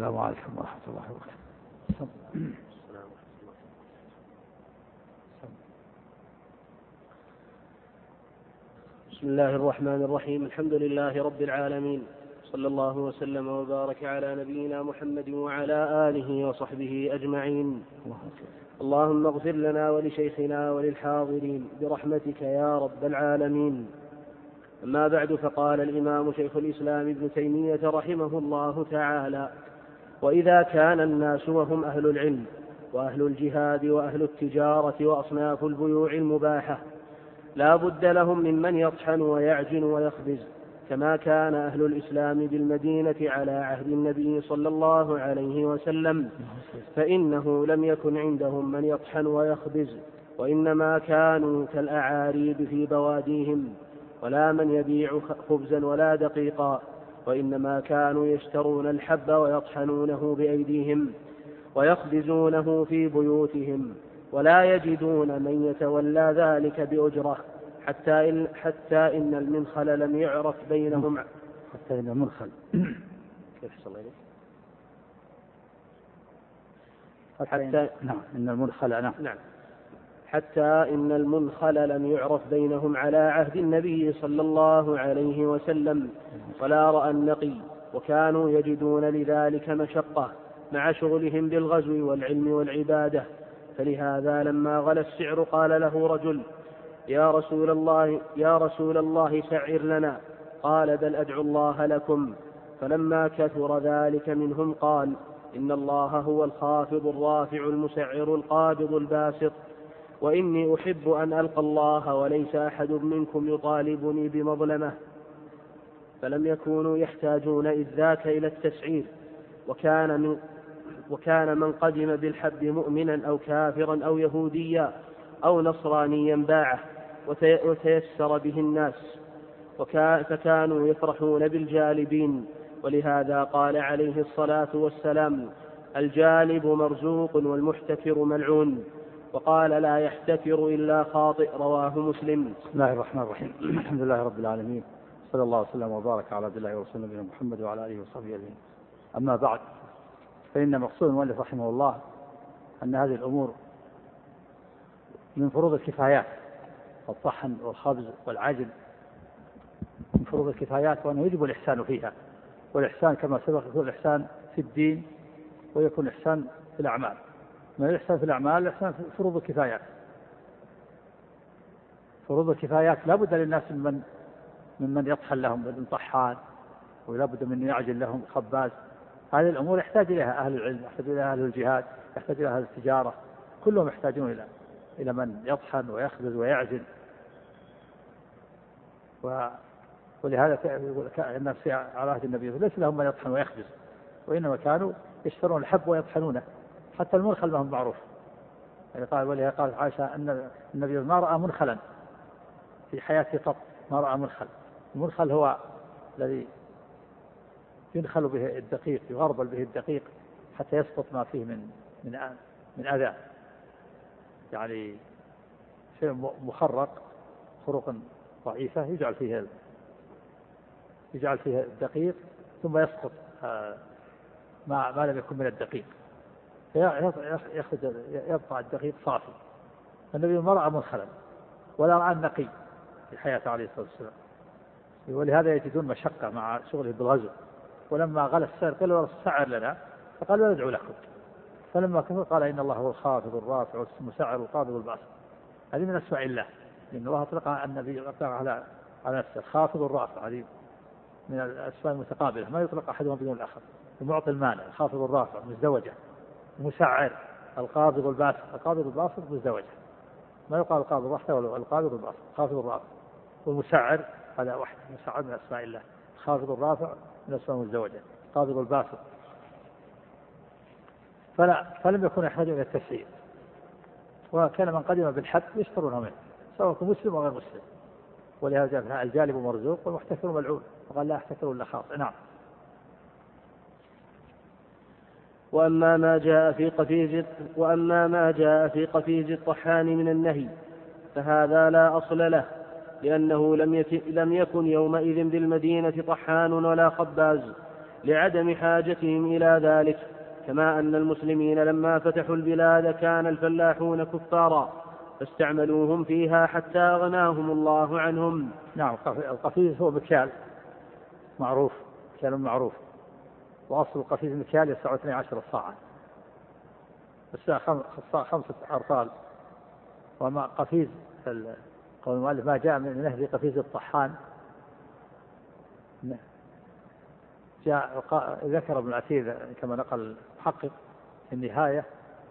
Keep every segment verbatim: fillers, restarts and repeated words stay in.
السلام عليكم ورحمة الله وبركاته. بسم الله الرحمن الرحيم. الحمد لله رب العالمين، صلى الله وسلم وبارك على نبينا محمد وعلى آله وصحبه أجمعين. اللهم اغفر لنا ولشيخنا وللحاضرين برحمتك يا رب العالمين. أما بعد، فقال الإمام شيخ الإسلام ابن تيمية رحمه الله تعالى: وإذا كان الناس وهم أهل العلم وأهل الجهاد وأهل التجارة وأصناف البيوع المباحة لا بد لهم ممن يطحن ويعجن ويخبز، كما كان أهل الإسلام بالمدينة على عهد النبي صلى الله عليه وسلم، فإنه لم يكن عندهم من يطحن ويخبز، وإنما كانوا كالأعاريب في بواديهم، ولا من يبيع خبزا ولا دقيقا، وإنما كانوا يشترون الحب ويطحنونه بأيديهم ويخبزونه في بيوتهم، ولا يجدون من يتولى ذلك بأجرة، حتى إن, حتى إن المنخل لم يعرف بينهم حتى إن المنخل كيف صلى الله حتى نعم إن المنخل نعم نعم حتى إن المنخل لم يعرف بينهم على عهد النبي صلى الله عليه وسلم ولا رأى النقي، وكانوا يجدون لذلك مشقة مع شغلهم بالغزو والعلم والعبادة. فلهذا لما غلى السعر قال له رجل: يا رسول الله يا رسول الله سعر لنا. قال: بل أدعو الله لكم. فلما كثر ذلك منهم قال: إن الله هو الخافض الرافع المسعر القابض الباسط، وإني أحب أن ألقى الله وليس أحد منكم يطالبني بمظلمة. فلم يكونوا يحتاجون إذ ذاك إلى التسعير، وكان من وكان من قدم بالحب مؤمنا أو كافرا أو يهوديا أو نصرانيا باعه وتيسر به الناس، فكانوا يفرحون بالجالبين. ولهذا قال عليه الصلاة والسلام: الجالب مرزوق والمحتكر ملعون. وقال: لا يحتكر إلا خاطئ. رواه مسلم. بسم الله الرحمن الرحيم. الحمد لله رب العالمين، صلى الله وسلم وبارك على عبد الله ورسوله نبينا محمد وعلى آله وصحبه أجمعين. أما بعد، فإن مقصود المؤلف رحمه الله أن هذه الأمور من فروض الكفايات، الطحن والخبز والعجل من فروض الكفايات، وأنه يجب الإحسان فيها. والإحسان كما سبق يكون الإحسان في الدين ويكون الإحسان في الأعمال. من الإحسان في الأعمال الإحسان في فروض الكفايات. فروض الكفايات لا بد للناس من ممن يطحن لهم من طحان، ولا بد من يعجل لهم خباز. هذه الأمور يحتاج إليها أهل العلم، يحتاج إليها أهل الجهاد، يحتاج إليها أهل التجارة، كلهم يحتاجون إلى إلى من يطحن ويخبز ويعجل. و... ولهذا الناس على عهد النبي ليس لهم من يطحن ويخبز، وإنما كانوا يشترون الحب ويطحنونه. حتى المنخل ما هو معروف، يعني قال ولهذا قال عائشة أن النبي ما رأى منخلا في حياته قط، ما رأى منخل. المنخل هو الذي ينخل به الدقيق، يغربل به الدقيق حتى يسقط ما فيه من من من أذى، يعني شيء مخرق خروقا ضعيفة يجعل فيه يجعل فيه الدقيق ثم يسقط ما ما لم يكن من الدقيق، يبقى الدقيق صافي. النبي ما رأى منخلا ولا رأى النقي في حياته عليه الصلاة والسلام، ولهذا يجدون مشقة مع شغله بالغزو. ولما غلى السعر قال له سعر لنا، فقال وندعو لكم. فلما كفر قال: إن الله هو الخافض الرافع المسعر القابض الباسط. هذه من أسماء الله، لأن الله أطلق النبي أطلق على على نفسه الخافض الرافع، هذه من الأسماء المتقابلة، ما يطلق أحدهم بدون الآخر. المعطي المانع، الخافض الرافع مزدوجة، المسعر القابض الباسط، القابض الباسط مزدوجة، ما يقال القابض وحده ولا القابض الباسط، الخافض الرافع. والمسعر هذا واحد، المسعر من أسماء الله، الخافض الرافع من أسماء مزدوجة، القابض الباسط. فلا فلم يكن يحتاج إلى التسعير، وكان من قدم بالحب يشترونه منه سواء كان مسلم أو غير مسلم. ولهذا جاء الجالب مرزوق والمحتكر ملعون، وقال: لا يحتكر إلا خاطئ. نعم. وأما ما جاء في قفيز وأما ما جاء في قفيز الطحان من النهي فهذا لا أصل له، لأنه لم لم يكن يومئذ بالمدينة طحان ولا خباز، لعدم حاجتهم إلى ذلك، كما أن المسلمين لما فتحوا البلاد كان الفلاحون كفارا فاستعملوهم فيها حتى أغناهم الله عنهم. نعم. القفيز هو مكيال معروف، مكيال معروف، وأصل القفيز مكيال يسع اثني عشر صاعا، الساعة خمسة أرطال. وما قفيز قول المؤلف ما جاء من نهر قفيز الطحان، جاء ذكر ابن العتيق كما نقل المحقق في النهاية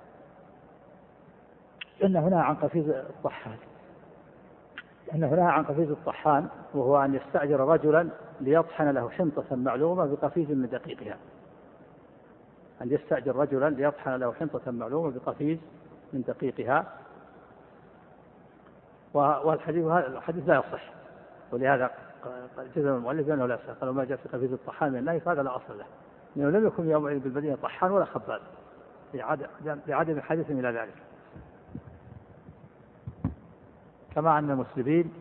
أن هنا عن قفيز الطحان أن هنا عن قفيز الطحان وهو أن يستأجر رجلا ليطحن له حنطة معلومة بقفيز من دقيقها، أن يستأجر رجلا ليطحن له حنطة معلومة بقفيز من دقيقها. والحديث هذا الحديث لا يصح، ولهذا جزم المؤلف بأنه لا يصح، قالوا ما جاء في قفيز الطحان من النهي فهذا لا أصل له، لأنه لم يكن يومئذ بالمدينة طحان ولا خباز لعدم حديث إلى ذلك. كما أن المسلمين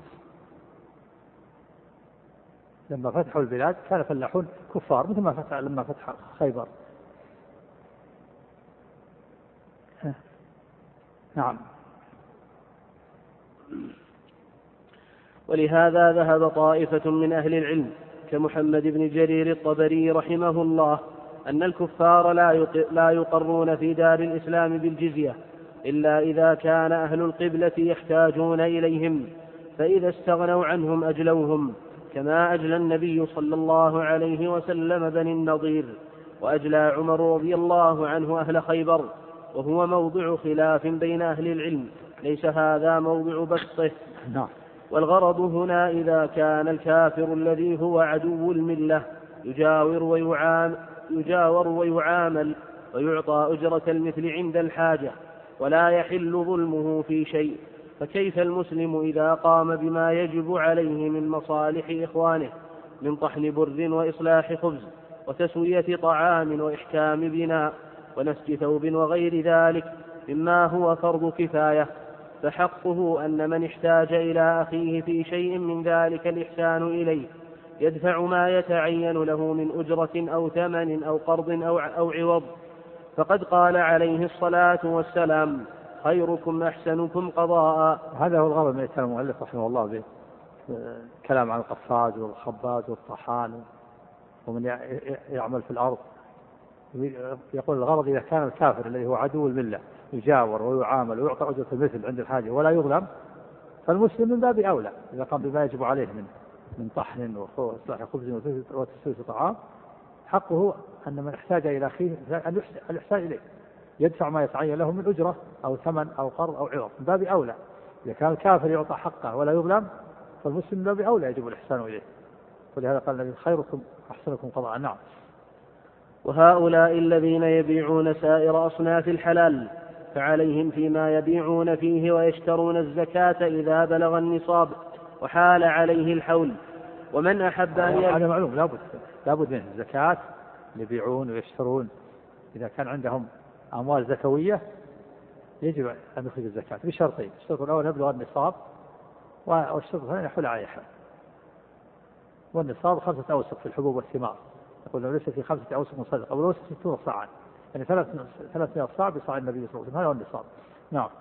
لما فتحوا البلاد كان فلاحون كفار مثل ما فتح لما فتح خيبر. نعم. ولهذا ذهب طائفة من أهل العلم كمحمد بن جرير الطبري رحمه الله أن الكفار لا يقرون في دار الإسلام بالجزية إلا إذا كان أهل القبلة يحتاجون إليهم، فإذا استغنوا عنهم أجلوهم، كما أجلى النبي صلى الله عليه وسلم بني النضير، وأجلى عمر رضي الله عنه أهل خيبر، وهو موضع خلاف بين أهل العلم، ليس هذا موضع بسطه. والغرض هنا إذا كان الكافر الذي هو عدو الملة يجاور ويعامل, يجاور ويعامل ويعطى أجرة المثل عند الحاجة ولا يحل ظلمه في شيء، فكيف المسلم إذا قام بما يجب عليه من مصالح إخوانه من طحن بر وإصلاح خبز وتسوية طعام وإحكام بناء ونسج ثوب وغير ذلك مما هو فرض كفاية، فحقه أن من احتاج إلى أخيه في شيء من ذلك الإحسان إليه يدفع ما يتعين له من أجرة أو ثمن أو قرض أو, أو عوض. فقد قال عليه الصلاة والسلام: خيركم أحسنكم قضاء. هذا هو الغرض من يتكلم المؤلف رحمه الله به، كلام عن القفاز والخباز والطحان ومن يعمل في الأرض. يقول الغرض إذا كان الكافر الذي هو عدو الملة يجاور ويعامل ويعطى أجرة المثل عند الحاجة ولا يظلم، فالمسلم من باب أولى إذا قام بما يجب عليه من من طحن وإصلاح خبز وتسوية طعام، حقه أن من احتاج إلى أخيه الإحسان إليه يدفع ما يتعين له من أجرة أو ثمن أو قرض أو عوض، من باب أولى. إذا كان الكافر يعطى حقه ولا يظلم فالمسلم من باب أولى يجب الإحسان إليه، ولهذا قال النبي: خيركم أحسنكم قضاء. نعم. وهؤلاء الذين يبيعون سائر أصناف الحلال فعليهم فيما يبيعون فيه ويشترون الزكاة إذا بلغ النصاب وحال عليه الحول. ومن أحب أن هذا معلوم لابد لابد منه الزكاة، يبيعون ويشترون إذا كان عندهم أموال زكوية يجب أن يخرج الزكاة بشرطين: الشرط الأول يبلغ النصاب، والشرط الثاني يحول عليه الحول. والنصاب خمسة أوسق في الحبوب والثمار، يقول لو ليس في خمسة أوسق مصدق أو لو ستون صاعا، يعني ثلاث ثلاثمائة صاع بصاع النبي صلى الله عليه وسلم، هذا هو النصاب. نعم.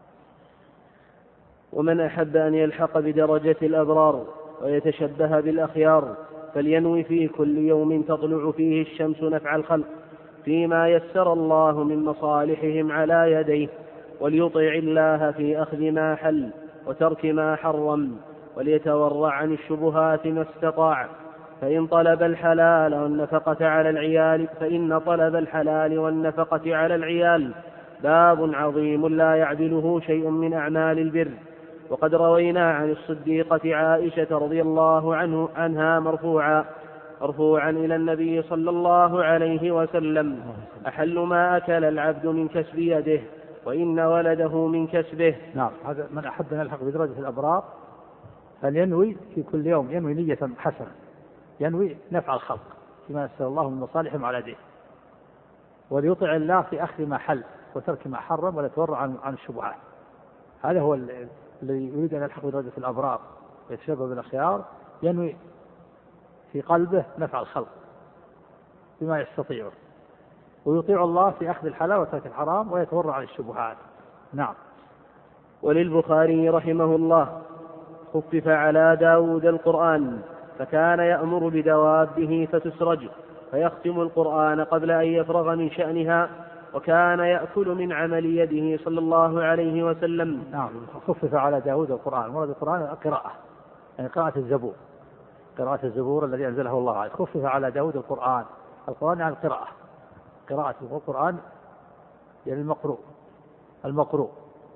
ومن أحب أن يلحق بدرجة الأبرار ويتشبه بالأخيار فلينوي في كل يوم تطلع فيه الشمس نفع الخلق فيما يسر الله من مصالحهم على يديه، وليطع الله في أخذ ما حل وترك ما حرم، وليتورع عن الشبهات ما استطاع، فإن طلب الحلال والنفقة على العيال فإن طلب الحلال والنفقة على العيال باب عظيم لا يعدله شيء من أعمال البر. وقد روينا عن الصديقة عائشة رضي الله عنه عنها مرفوعا مرفوعا إلى النبي صلى الله عليه وسلم: أحل ما أكل العبد من كسب يده وإن ولده من كسبه. نعم. هذا من أحب أن يلحق بدرجة الأبرار فلينوي في كل يوم، ينوي نية حسنة، ينوي نفع الخلق فيما يسر الله من مصالحهم على يديه، وليطع الله في أخذ ما حل وترك ما حرم، ولا يتورع عن, عن الشبهات. هذا هو الذي يريد أن يلحق بدرجة الأبرار ويتشبه بالأخيار، ينوي في قلبه نفع الخلق بما يستطيعه، ويطيع الله في أخذ الحلال وترك الحرام، ويتورع عن الشبهات. نعم. وللبخاري رحمه الله: خفف على داود القرآن، فكان يأمر بدوابه فتسرج فيختم القرآن قبل أن يفرغ من شأنها، وكان يأكل من عمل يده صلى الله عليه وسلم. نعم. خفف على داود القرآن، مراد القرآن قراءة، يعني قراءة الزبور، قراءة الزبور الذي أنزله الله عليه. خفف على داود القرآن، القرآن يعني القراءة، قراءة القرآن يعني المقروء، المقروء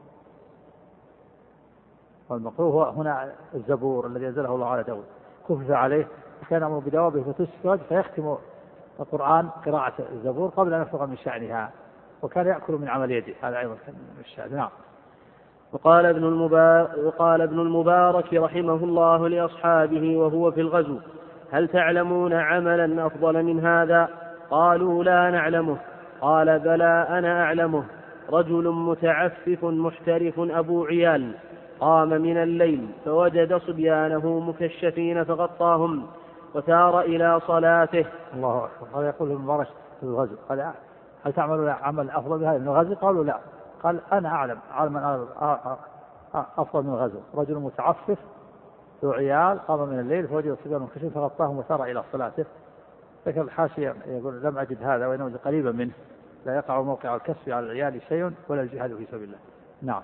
والمقروء هو هنا الزبور الذي أنزله الله على داود. خفف عليه، كان يأمر بدوابه فتسرج فيختم القرآن قراءة الزبور قبل أن يفرغ من شأنها، وكان يأكل من عمل يده، هذا أيضا من الشأن. نعم. وقال ابن المبارك, وقال ابن المبارك رحمه الله لأصحابه وهو في الغزو: هل تعلمون عملا أفضل من هذا؟ قالوا: لا نعلمه. قال: بلى أنا أعلمه. رجل متعفف محترف أبو عيال قام من الليل فوجد صبيانه مكشفين فغطاهم وسار إلى صلاته. الله أكبر. هذا يقول ابن المبارك في الغزو: قال: هل تعملون عمل أفضل من هذا من الغزو؟ قالوا: لا. قال: أنا أعلم علما أفضل من الغزو. رجل متعفف ذو عيال قام من الليل فوجد صبيان مكشفين فغطاهم وسار إلى صلاته. ذكر الحاشية يقول: لم أجد هذا وإنه قريبا منه، لا يقع موقع الكسب على العيال شيء ولا الجهاد في سبيل الله. نعم.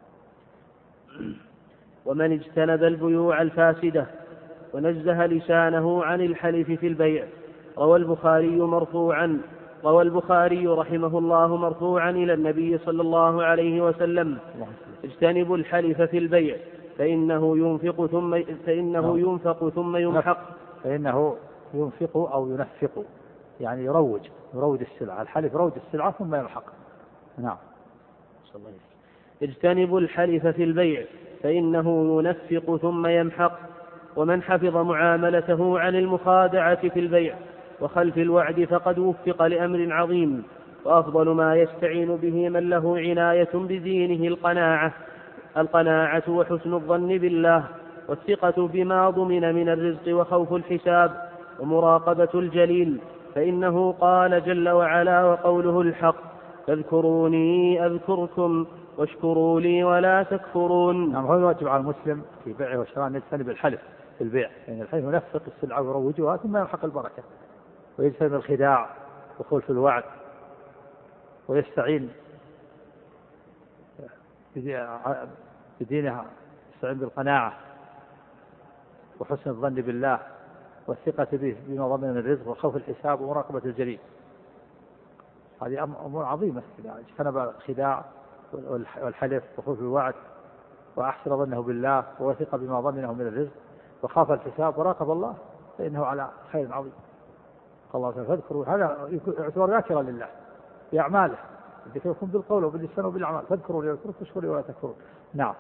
ومن اجتنب البيوع الفاسدة ونزه لسانه عن الحلف في البيع. روى البخاري مرفوعا روى البخاري رحمه الله مرفوعا إلى النبي صلى الله عليه وسلم: اجتنبوا الحلف في البيع فإنه ينفق ثم فإنه ينفق ثم يمحق. فإنه ينفق أو ينفق، يعني يروج يروج السلعة. الحلف روج السلعة ثم يمحق. نعم. اجتنبوا الحلف في البيع فإنه ينفق ثم يمحق. ومن حفظ معاملته عن المخادعة في البيع وخلف الوعد فقد وفق لأمر عظيم. وأفضل ما يستعين به من له عناية بدينه القناعة القناعة وحسن الظن بالله، والثقة بما ضمن من الرزق وخوف الحساب ومراقبة الجليل. فإنه قال جل وعلا وقوله الحق: فاذكروني أذكركم واشكروا لي ولا تكفرون. نعم. هو الواجب على المسلم في بيعه وشراءه أن يجتنب الحلف في البيع، يعني الحلف ينفق السلعة ويروجها ثم يمحق البركة، ويجتنب الخداع وخلف في الوعد، ويستعين بدينها، يستعين بالقناعة وحسن الظن بالله والثقة به بما ضمن من الرزق وخوف الحساب ومراقبة الجليل. هذه أمور عظيمة. اجتنب الخداع والحلف وخوف الوعد وأحسن ظنه بالله ووثق بما ضمنه من الرزق وخاف الحساب وراقب الله، فإنه على خير عظيم. قال الله: فاذكروا. هذا يعتبر ذاكرا لله بأعماله، الذكر يكون بالقول وباللسان وبالأعمال. فاذكروا لي واذكروا واشكروا لي ولا تكفرون. نعم.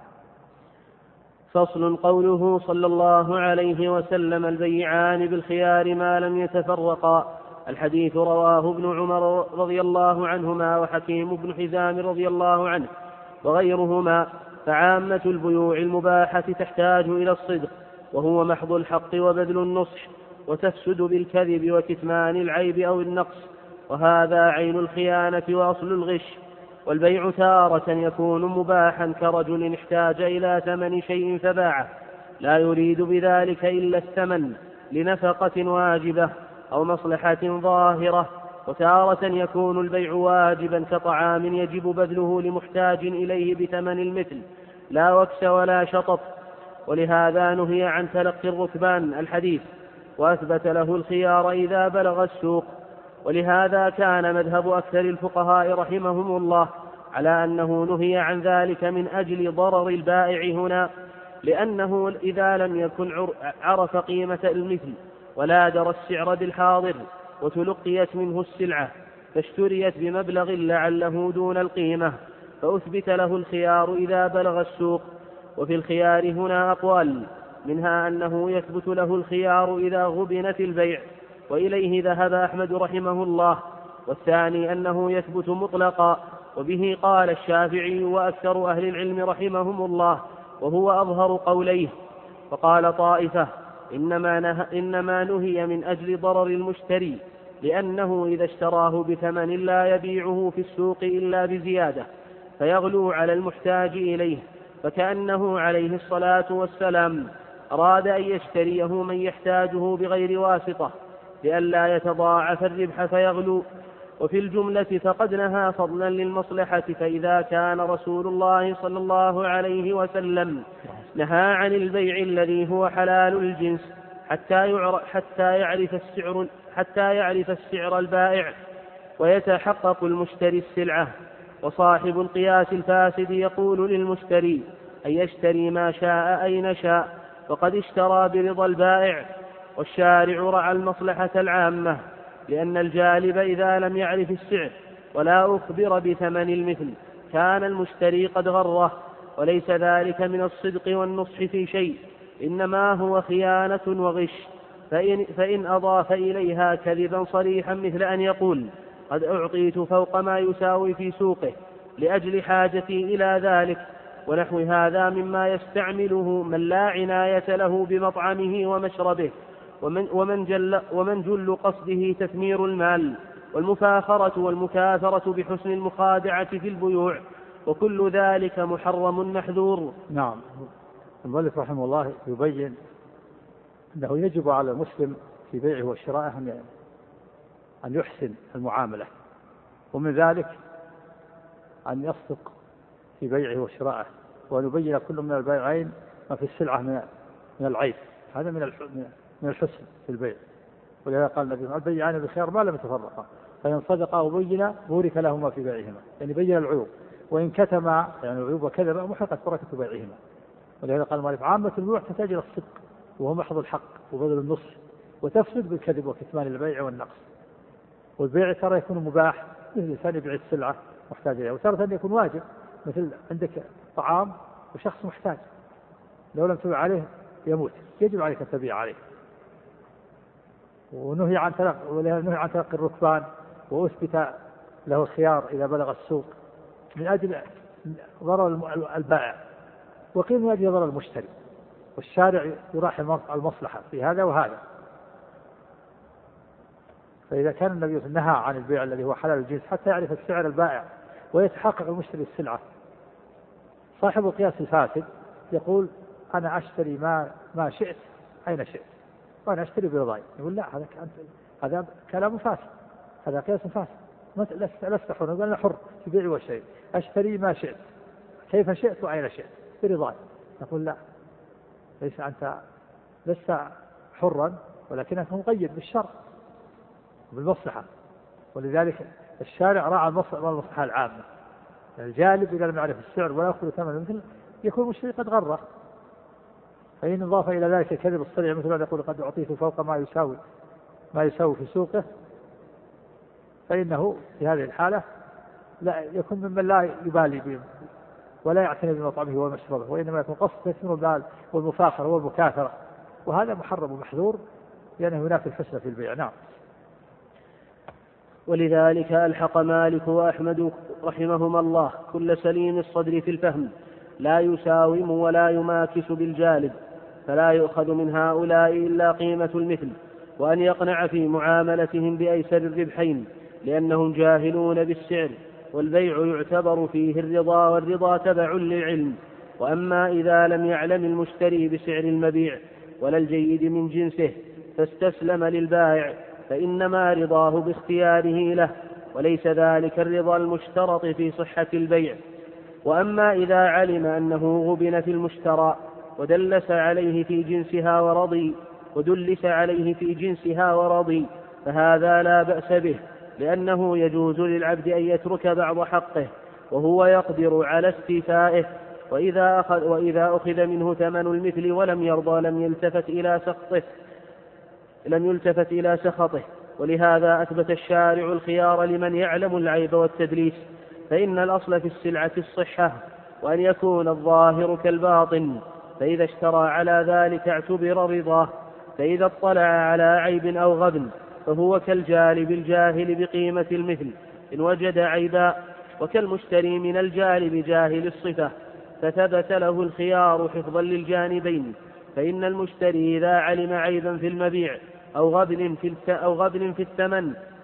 فصل. قوله صلى الله عليه وسلم: البيعان بالخيار ما لم يتفرقا. الحديث رواه ابن عمر رضي الله عنهما وحكيم بن حزام رضي الله عنه وغيرهما. فعامة البيوع المباحة تحتاج إلى الصدق، وهو محض الحق وبذل النصح، وتفسد بالكذب وكتمان العيب أو النقص، وهذا عين الخيانة وأصل الغش. والبيع تارة يكون مباحا كرجل احتاج إلى ثمن شيء فباعه لا يريد بذلك إلا الثمن لنفقة واجبة أو مصلحة ظاهرة. وتارة يكون البيع واجبا كطعام يجب بذله لمحتاج إليه بثمن المثل لا وكس ولا شطط. ولهذا نهي عن تلقي الركبان الحديث، وأثبت له الخيار إذا بلغ السوق. ولهذا كان مذهب أكثر الفقهاء رحمهم الله على أنه نهي عن ذلك من أجل ضرر البائع هنا، لأنه إذا لم يكن عرف قيمة المثل ولا درى السعر بالحاضر وتلقيت منه السلعة فاشتريت بمبلغ لعله دون القيمة، فأثبت له الخيار إذا بلغ السوق. وفي الخيار هنا أقوال، منها أنه يثبت له الخيار إذا غبنت البيع، وإليه ذهب أحمد رحمه الله. والثاني أنه يثبت مطلقا، وبه قال الشافعي وأكثر أهل العلم رحمهم الله، وهو أظهر قوليه. فقال طائفة: إنما, نه إنما نهي من أجل ضرر المشتري، لأنه إذا اشتراه بثمن لا يبيعه في السوق إلا بزيادة فيغلو على المحتاج إليه، فكأنه عليه الصلاة والسلام أراد أن يشتريه من يحتاجه بغير واسطة لئلا يتضاعف الربح فيغلو. وفي الجملة فقد نهى فضلا للمصلحة، فإذا كان رسول الله صلى الله عليه وسلم نهى عن البيع الذي هو حلال الجنس حتى يعرف, حتى يعرف السعر حتى يعرف السعر البائع ويتحقق المشتري السلعة، وصاحب القياس الفاسد يقول للمشتري أن يشتري ما شاء أين شاء وقد اشترى برضا البائع. والشارع رعى المصلحة العامة، لأن الجالب إذا لم يعرف السعر ولا أخبر بثمن المثل كان المشتري قد غره، وليس ذلك من الصدق والنصح في شيء، إنما هو خيانة وغش. فإن, فإن أضاف إليها كذبا صريحا مثل أن يقول قد أعطيت فوق ما يساوي في سوقه لأجل حاجتي إلى ذلك، ونحو هذا مما يستعمله من لا عناية له بمطعمه ومشربه، ومن, ومن, جل, ومن جل قصده تثمير المال والمفاخرة والمكاثرة بحسن المخادعة في البيوع، وكل ذلك محرم محذور. نعم. المؤلف رحمه الله يبين أنه يجب على المسلم في بيعه وشرائه أن يحسن المعاملة، ومن ذلك أن يصدق في بيعه وشرائه، وأن يبين كل من البائعين ما في السلعة من العيب، هذا من من الحسن في البيع. ولهذا قال النبي البيعان بخير ما لم يتفرقا فإن صدقا وبينا بورك لهما في بيعهما، يعني بين العيوب، وإن كتما يعني العيوب وكذبا محقت بركة بيعهما. ولهذا قال المؤلف عامة البيوع تحتاج إلى الصدق وهو محض الحق وبذل النصح، وتفسد بالكذب وكتمان البيع والنقص. والبيع ترى يكون مباح مثل الإنسان يبيع السلعة محتاج إليها، وترى يكون واجب مثل عندك طعام وشخص محتاج لو لم تبيع عليه يموت، يجب عليك أن تبيع عليه. ونهي عن تلقي ونهي عن تلقي الركبان، وأثبت له الخيار إذا بلغ السوق من أجل ضرر البائع، وقيل من أجل ضرر المشتري. والشارع يراعي المصلحة في هذا وهذا. فإذا كان النبي نهى عن البيع الذي هو حلال الجنس حتى يعرف السعر البائع ويتحقق المشتري السلعة، صاحب القياس الفاسد يقول أنا أشتري ما ما شئت أين شئت وأنا أشتري برضاي. يقول لا، هذا هذا كلام فاسد، هذا قياس فاسد، لست لست حر، أنا حر في بيع وشيء، أشتري ما شئت كيف شئت وأين شئت برضاي. نقول لا، ليس أنت لست حرا ولكنك مقيد بالشرع بالمصلحة. ولذلك الشارع راعى المصلحة العامة. الجالب إذا لم يعرف السعر ولا يأخذ ثمن مثل يكون المشتري قد غره. فإن اضاف إلى ذلك الكذب الصريح مثل أن يقول قد أعطيت فوق ما يساوي ما يساوي في سوقه، فإنه في هذه الحالة لا يكون ممن لا يبالي به ولا يعتني بمطعمه ومشربه، وإنما يكون قصد تثمير المال والمفاخرة والمكاثرة، وهذا محرم ومحذور لأنه ينافي الحسن في البيع. نعم. ولذلك ألحق مالك وأحمد رحمهما الله كل سليم الصدر في الفهم لا يساوم ولا يماكس بالجالب، فلا يؤخذ من هؤلاء إلا قيمة المثل، وأن يقنع في معاملتهم بأيسر الربحين لأنهم جاهلون بالسعر، والبيع يعتبر فيه الرضا، والرضا تبع للعلم. وأما إذا لم يعلم المشتري بسعر المبيع ولا الجيد من جنسه فاستسلم للبائع فإنما رضاه باختياره له، وليس ذلك الرضا المشترط في صحة البيع. وأما إذا علم أنه غبن في المشترى ودلس عليه في جنسها ورضي ودلس عليه في جنسها ورضي فهذا لا بأس به، لأنه يجوز للعبد أن يترك بعض حقه وهو يقدر على استيفائه، وإذا أخذ, وإذا أخذ منه ثمن المثل ولم يرضى لم يلتفت إلى سخطه لم يلتفت إلى سخطه. ولهذا أثبت الشارع الخيار لمن يعلم العيب والتدليس، فإن الأصل في السلعة الصحة وأن يكون الظاهر كالباطن، فإذا اشترى على ذلك اعتبر رضاه، فإذا اطلع على عيب أو غبن فهو كالجالب الجاهل بقيمة المثل إن وجد عيبا، وكالمشتري من الجالب جاهل الصفة، فثبت له الخيار حفظا للجانبين. فإن المشتري إذا علم عيبا في المبيع أو غبن في, أو غبن في الثمن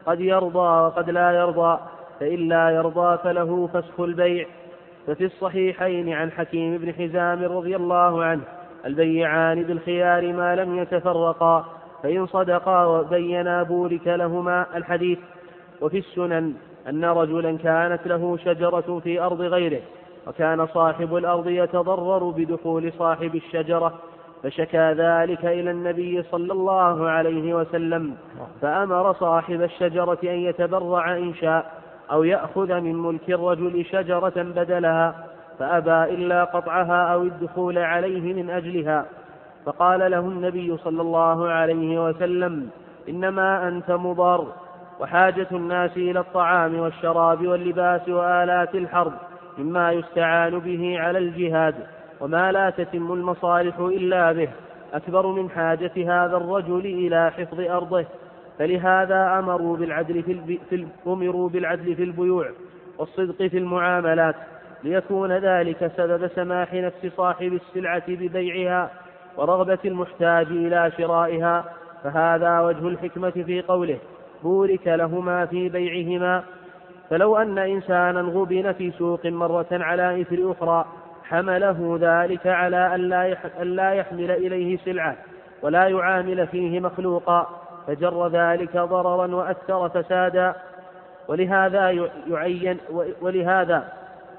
قد يرضى وقد لا يرضى، فإن لا يرضى فله فسخ البيع. ففي الصحيحين عن حكيم بن حزام رضي الله عنه: البيعان بالخيار ما لم يتفرقا، فإن صدقا وبينا بورك لهما. الحديث. وفي السنن أن رجلا كانت له شجرة في أرض غيره، وكان صاحب الأرض يتضرر بدخول صاحب الشجرة، فشكى ذلك إلى النبي صلى الله عليه وسلم، فأمر صاحب الشجرة أن يتبرع إن شاء أو يأخذ من ملك الرجل شجرة بدلها، فأبى إلا قطعها أو الدخول عليه من أجلها. فقال له النبي صلى الله عليه وسلم: إنما أنت مضار، وحاجة الناس إلى الطعام والشراب واللباس وآلات الحرب مما يستعان به على الجهاد، وما لا تتم المصالح إلا به، أكبر من حاجة هذا الرجل إلى حفظ أرضه. فلهذا أمروا بالعدل في, الب... في أمروا بالعدل في البيوع والصدق في المعاملات، ليكون ذلك سبب سماح نفس صاحب السلعة ببيعها ورغبة المحتاج إلى شرائها. فهذا وجه الحكمة في قوله: بورك لهما في بيعهما. فلو أن إنسانا غبن في سوق مرة على إثر أخرى، حمله ذلك على أن لا يحمل إليه سلعة ولا يعامل فيه مخلوقا، فجر ذلك ضررا وأثر فسادا. ولهذا يعين ولهذا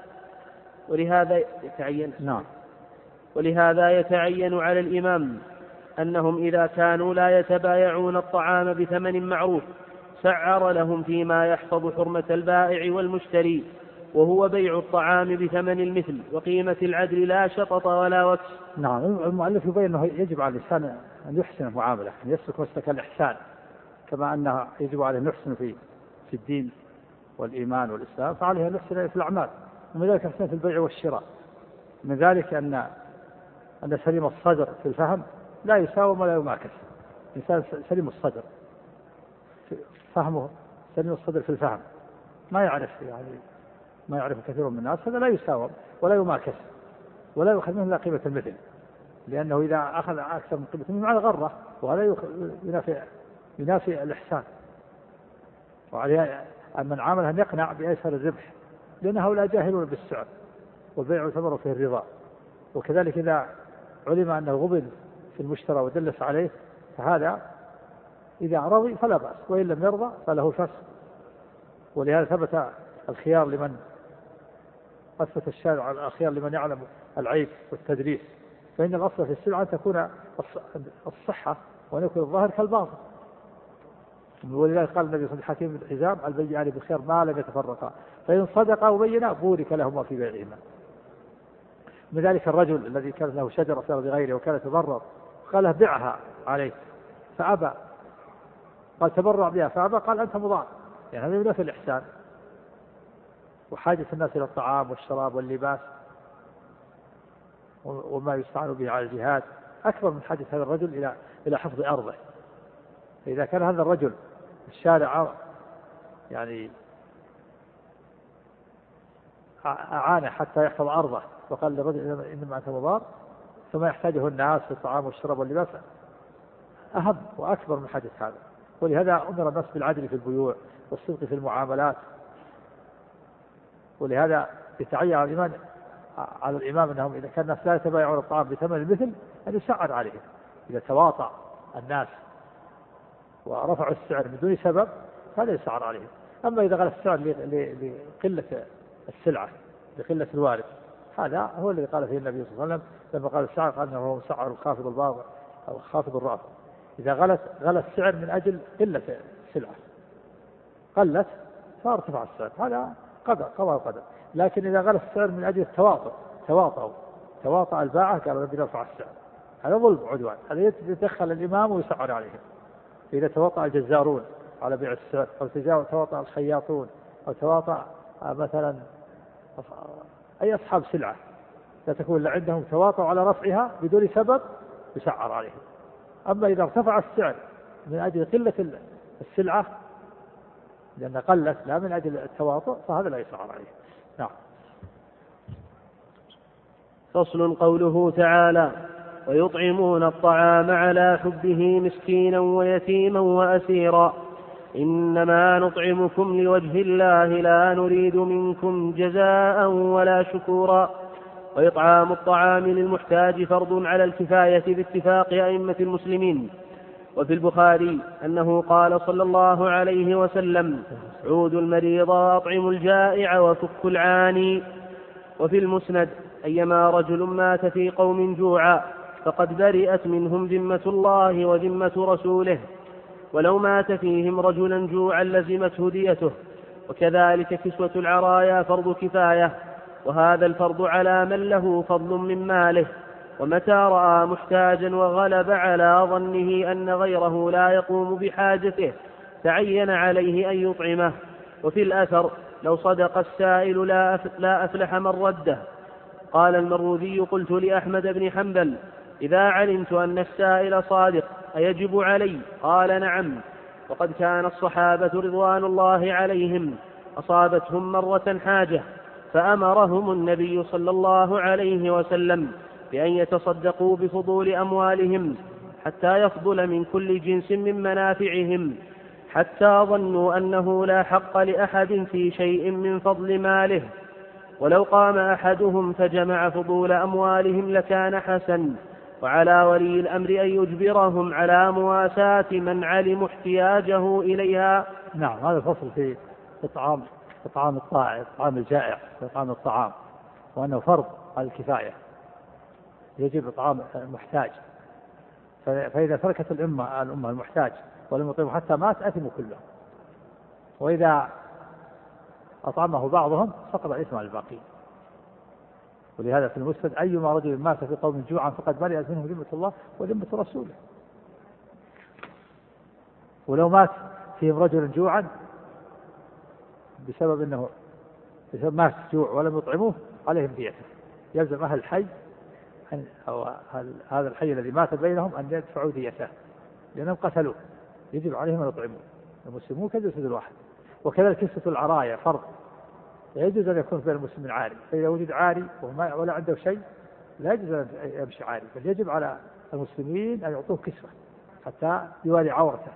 ولهذا يتعين نعم ولهذا يتعين على الإمام أنهم إذا كانوا لا يتبايعون الطعام بثمن معروف سعر لهم فيما يحفظ حرمة البائع والمشتري، وهو بيع الطعام بثمن المثل وقيمة العدل لا شطط ولا وكس. نعم. المؤلف يبين أنه يجب على الإنسان أن يحسن المعاملة، أن يسلك مسلك الإحسان، كما أنه يجب عليه أن يحسن في في الدين والإيمان والإسلام، فعليه أن يحسن في الأعمال، ومن ذلك يحسن في البيع والشراء. من ذلك أن أن سليم الصدر في الفهم لا يساوم ولا يماكس. إنسان سليم الصدر فهمه سليم الصدر في الفهم، ما يعرف يعني ما يعرف كثير من الناس، هذا لا يساوم ولا يماكس ولا يؤخذ منه إلا قيمة المثل، لأنه إذا أخذ أكثر من قيمة المثل معنى غرة، وهذا ينافي ينافي الإحسان. وعليه أن من عامله أن يقنع بأيسر الربح، لأن هؤلاء جاهلون بالسعر، والبيع يعتبر فيه الرضا. وكذلك إذا علم أن الغبن في المشترى ودلس عليه، فهذا إذا رضي فلا بأس، وإن لم يرضى فله فسخ. ولهذا ثبت الخيار لمن أثبت الشارع الخيار لمن يعلم العيب والتدريس، فإن الأصل في السلعة أن تكون الصحة وأن يكون الظاهر كالباطن. ولذلك قال النبي صلى الله عليه وسلم: حكيم بن حزام: البيعان بالخيار ما لم يتفرقا، فإن صدقا وبينا بورك لهما في بيعهما. من ذلك الرجل الذي كانت له شجرة في أرض غيره وكان يتضرر، قال له: بيعها عليه، فأبى. قال: تبرع بها، فأبى. قال: أنت مضار. يعني هذا ينافي الإحسان. وحاجة الناس إلى الطعام والشراب واللباس وما يستعان به على الجهاد أكبر من حاجة هذا الرجل إلى إلى حفظ أرضه. إذا كان هذا الرجل الشارع يعني أعانه حتى يحفظ أرضه، وقال للرجل: إنما أنت مضار، فما يحتاجه الناس في الطعام والشراب واللباس أهم وأكبر من حاجة هذا. ولهذا أمر الناس بالعدل في البيوع والصدق في المعاملات. ولهذا يتعين على الإمام على الإمام أنهم إذا كان الناس لا يتبايعون الطعام بثمن المثل أن يسعر عليهم. إذا تواطأ الناس ورفعوا السعر بدون سبب فلا يسعر عليهم. أما إذا غلى السعر لقلة السلعة لقلة الوارد، هذا هو الذي قال فيه النبي صلى الله عليه وسلم لما قال السعر قال أنه هو مسعر الخافض الباطل أو الخافض الرافع. إذا غلت غلى السعر من أجل قلة السلعة، قلت فارتفع السعر، هذا قدر قضاء وقدر. لكن إذا غلى السعر من أجل التواطؤ تواطؤوا تواطأ الباعة قال نبي نرفع السعر، هذا ظلم وعدوان، هذا يتدخل الإمام ويسعر عليهم. إذا تواطأ الجزارون على بيع السعر، أو تواطأ الخياطون، أو تواطأ مثلا أي أصحاب سلعة لا تكون عندهم تواطؤ على رفعها بدون سبب يسعر عليهم. أما إذا ارتفع السعر من أجل قلة السلعة لأن قلت لا من أجل التواطؤ فهذا لا يسعر عليه. نعم. فصل. قوله تعالى: ويطعمون الطعام على حبه مسكينا ويتيما وأسيرا. إنما نطعمكم لوجه الله لا نريد منكم جزاء ولا شكورا. وإطعام الطعام للمحتاج فرض على الكفاية باتفاق أئمة المسلمين. وفي البخاري أنه قال صلى الله عليه وسلم: عودوا المريض وأطعموا الجائع وفكوا العاني. وفي المسند: أيما رجل مات في قوم جوعا فقد برئت منهم ذمة الله وذمة رسوله، ولو مات فيهم رجلا جوعا لزمته ديته. وكذلك كسوة العرايا فرض كفاية، وهذا الفرض على من له فضل من ماله، ومتى رأى محتاجا وغلب على ظنه أن غيره لا يقوم بحاجته تعين عليه أن يطعمه. وفي الأثر: لو صدق السائل لا أفلح من رده. قال المروذي: قلت لأحمد بن حنبل: إذا علمت أن السائل صادق أيجب علي؟ قال: نعم. وقد كان الصحابة رضوان الله عليهم أصابتهم مرة حاجة فأمرهم النبي صلى الله عليه وسلم بأن يتصدقوا بفضول أموالهم حتى يفضل من كل جنس من منافعهم، حتى ظنوا أنه لا حق لأحد في شيء من فضل ماله. ولو قام أحدهم فجمع فضول أموالهم لكان حسن. وعلى ولي الأمر أن يجبرهم على مواساة من علم احتياجه إليها. نعم، هذا الفصل في إطعام إطعام الطائع، إطعام الجائع، إطعام الطعام، وأنه فرض على الكفاية، يجب إطعام المحتاج. فإذا تركت الأمة الأمة المحتاج ولم يطعموا حتى مات أثموا كلهم، وإذا أطعمه بعضهم سقط الإثم على الباقين. ولهذا في المسند: أيما رجل مات في قوم جوعا فقد برئت منه ذمة الله وذمة رسوله. ولو مات فيهم رجل جوعا بسبب أنه بسبب مات جوع ولم يطعموه عليهم ديته، يلزم أهل الحي أو هذا الحي الذي مات بينهم أن يدفعوا ديته لأنهم قتلوه، يجب عليهم أن يطعموه. المسلمون كجسد الواحد. وكذلك كسوة العرايا فرض، لا يجوز أن يكون بين المسلمين عاري، فإذا وجد عاري ولا عنده شيء لا يجوز أن يمشي عاري، بل يجب على المسلمين أن يعطوه كسوة حتى يواري عورته،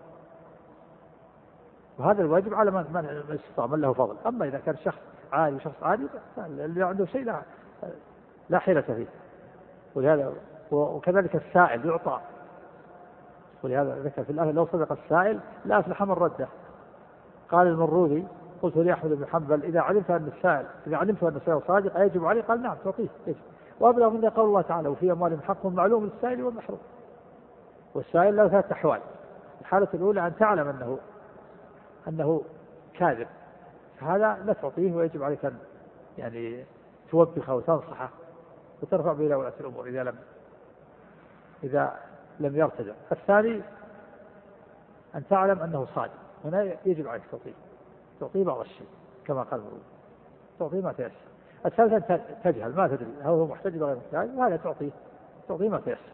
وهذا الواجب على من من استطاع من له فضل. أما إذا كان شخص عاري وشخص عاري اللي عنده شيء لا لا حيلة فيه. ولهذا وكذلك السائل يعطى، ولهذا ذكر في الآية: لو صدق السائل لا أفلح من رده. قال المروذي: قلت لأحمد بن حنبل: إذا علمت أن السائل إذا علمت أن السائل صادق أيجب عليه؟ قال: نعم تعطيه. وأبلغ من قول الله تعالى: وفي أموالهم حق معلوم للسائل والمحروم. والسائل له ثلاث أحوال: الحالة الأولى أن تعلم أنه أنه كاذب، فهذا لا تعطيه، ويجب عليك أن يعني توبخه وتنصحه وترفع به إلى ولاة الأمور إذا لم إذا لم يرتجع. الثاني أن تعلم أنه صادق، هنا يجب عليك تعطيه تعطيه بعض الشيء كما قال المروذي، تعطيه ما تيسر. الثالث أن تجهل ما تدري هل هو محتاج ولا غير محتاج، وهذا تعطيه تعطيه ما تيسر.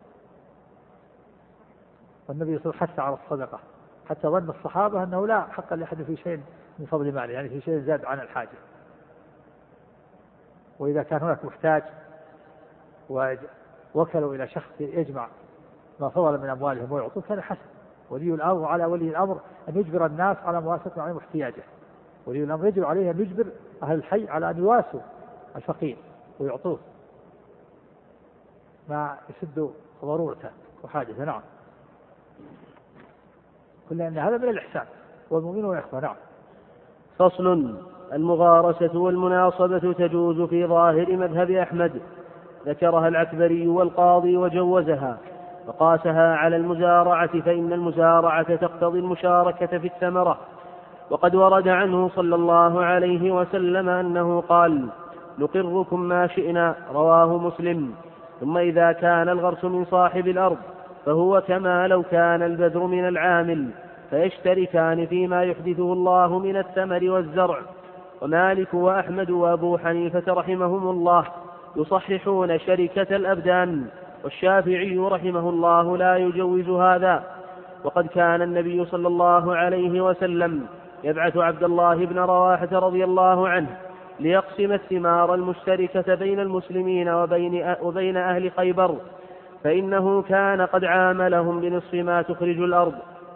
والنبي صلى الله عليه وسلم حث على الصدقة حتى ظن الصحابة أنه لا حق لأحد في شيء من فضل ماله، يعني في شيء زاد عن الحاجة. وإذا كان هناك محتاج ووكلوا إلى شخص يجمع ما فضل من أموالهم ويعطوه كان حسن. ولي الأمر على ولي الأمر أن يجبر الناس على مواساة عليهم احتياجه. ولي الأمر يجب عليه أن يجبر أهل الحي على أن يواسوا الفقير ويعطوه ما يسد ضرورته وحاجته. نعم، قلنا أن هذا من الإحسان والمؤمنون يخفى. نعم. فصل: المغارسة والمناصبة تجوز في ظاهر مذهب أحمد، ذكرها العكبري والقاضي وجوزها، وقاسها على المزارعة، فإن المزارعة تقتضي المشاركة في الثمرة. وقد ورد عنه صلى الله عليه وسلم أنه قال: نقركم ما شئنا، رواه مسلم. ثم إذا كان الغرس من صاحب الأرض فهو كما لو كان البذر من العامل، فيشتركان فيما يحدثه الله من الثمر والزرع. ومالك وأحمد وأبو حنيفة رحمهم الله يصححون شركة الأبدان، والشافعي رحمه الله لا يجوز هذا. وقد كان النبي صلى الله عليه وسلم يبعث عبد الله بن رواحة رضي الله عنه ليقسم الثمار المشتركة بين المسلمين وبين, وبين أهل خيبر، فإنه كان قد عاملهم بنصف ما تخرج الأرض،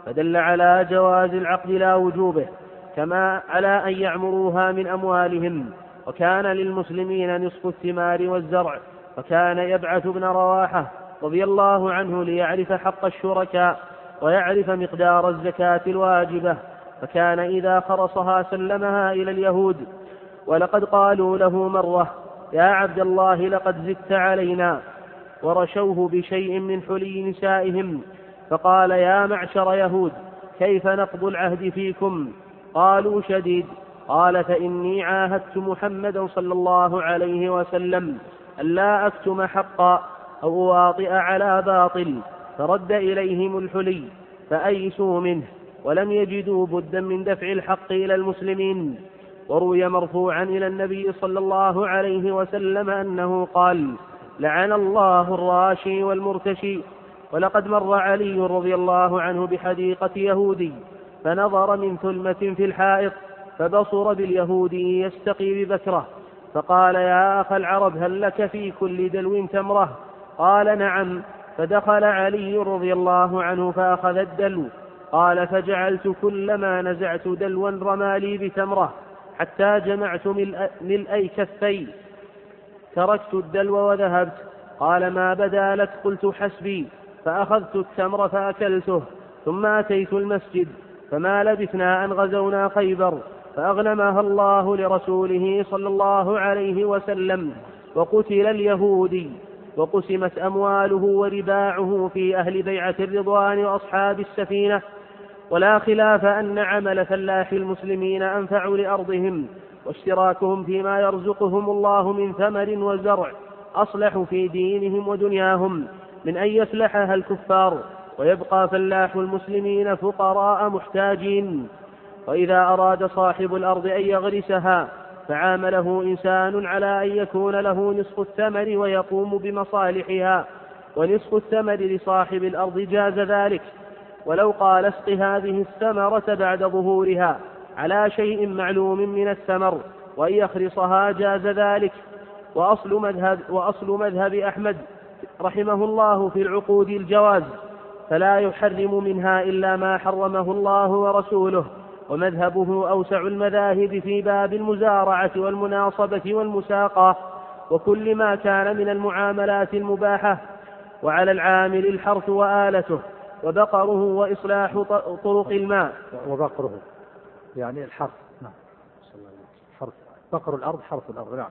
فدل على جواز العقد لا وجوبه، كما على أن يعمروها من أموالهم. وكان للمسلمين نصف الثمار والزرع، فكان يبعث ابن رواحة رضي الله عنه ليعرف حق الشركاء ويعرف مقدار الزكاة الواجبة، فكان إذا خرصها سلمها إلى اليهود. ولقد قالوا له مرة: يا عبد الله لقد زدت علينا، ورشوه بشيء من حلي نسائهم، فقال: يا معشر يهود، كيف نقض العهد فيكم؟ قالوا: شديد. قال: فإني عاهدت محمدا صلى الله عليه وسلم ألا أكتم حقا أو أواطئ على باطل، فرد إليهم الحلي فأيسوا منه، ولم يجدوا بدا من دفع الحق إلى المسلمين. وروي مرفوعا إلى النبي صلى الله عليه وسلم أنه قال: لعن الله الراشي والمرتشي. ولقد مر علي رضي الله عنه بحديقة يهودي فنظر من ثلمة في الحائط فبصر باليهودي يستقي ببكرة، فقال: يا أخ العرب، هل لك في كل دلو تمرة؟ قال: نعم. فدخل علي رضي الله عنه فأخذ الدلو. قال: فجعلت كلما نزعت دلوا رمى لي بتمرة حتى جمعت ملء كفي، تركت الدلو وذهبت. قال: ما بدا لك؟ قلت: حسبي. فأخذت التمر فأكلته، ثم أتيت المسجد، فما لبثنا أن غزونا خيبر فأغنمها الله لرسوله صلى الله عليه وسلم، وقتل اليهودي، وقسمت أمواله ورباعه في أهل بيعة الرضوان وأصحاب السفينة. ولا خلاف أن عمل فلاح المسلمين أنفع لأرضهم، واشتراكهم فيما يرزقهم الله من ثمر وزرع أصلح في دينهم ودنياهم من أن يفلحها الكفار ويبقى فلاح المسلمين فقراء محتاجين. وإذا أراد صاحب الأرض أن يغرسها فعامله إنسان على أن يكون له نصف الثمر ويقوم بمصالحها، ونصف الثمر لصاحب الأرض جاز ذلك. ولو قال: اسق هذه الثمرة بعد ظهورها على شيء معلوم من الثمر وأن يخرصها جاز ذلك. وأصل مذهب, وأصل مذهب أحمد رحمه الله في العقود الجواز، فلا يحرم منها إلا ما حرمه الله ورسوله. ومذهبه أوسع المذاهب في باب المزارعة والمناصبة والمساقة وكل ما كان من المعاملات المباحة. وعلى العامل الحرث وآلته، وبقره وإصلاح طرق الماء. وبقره يعني الحرث، نعم، حرث بقر الأرض، حرث الأرض، نعم.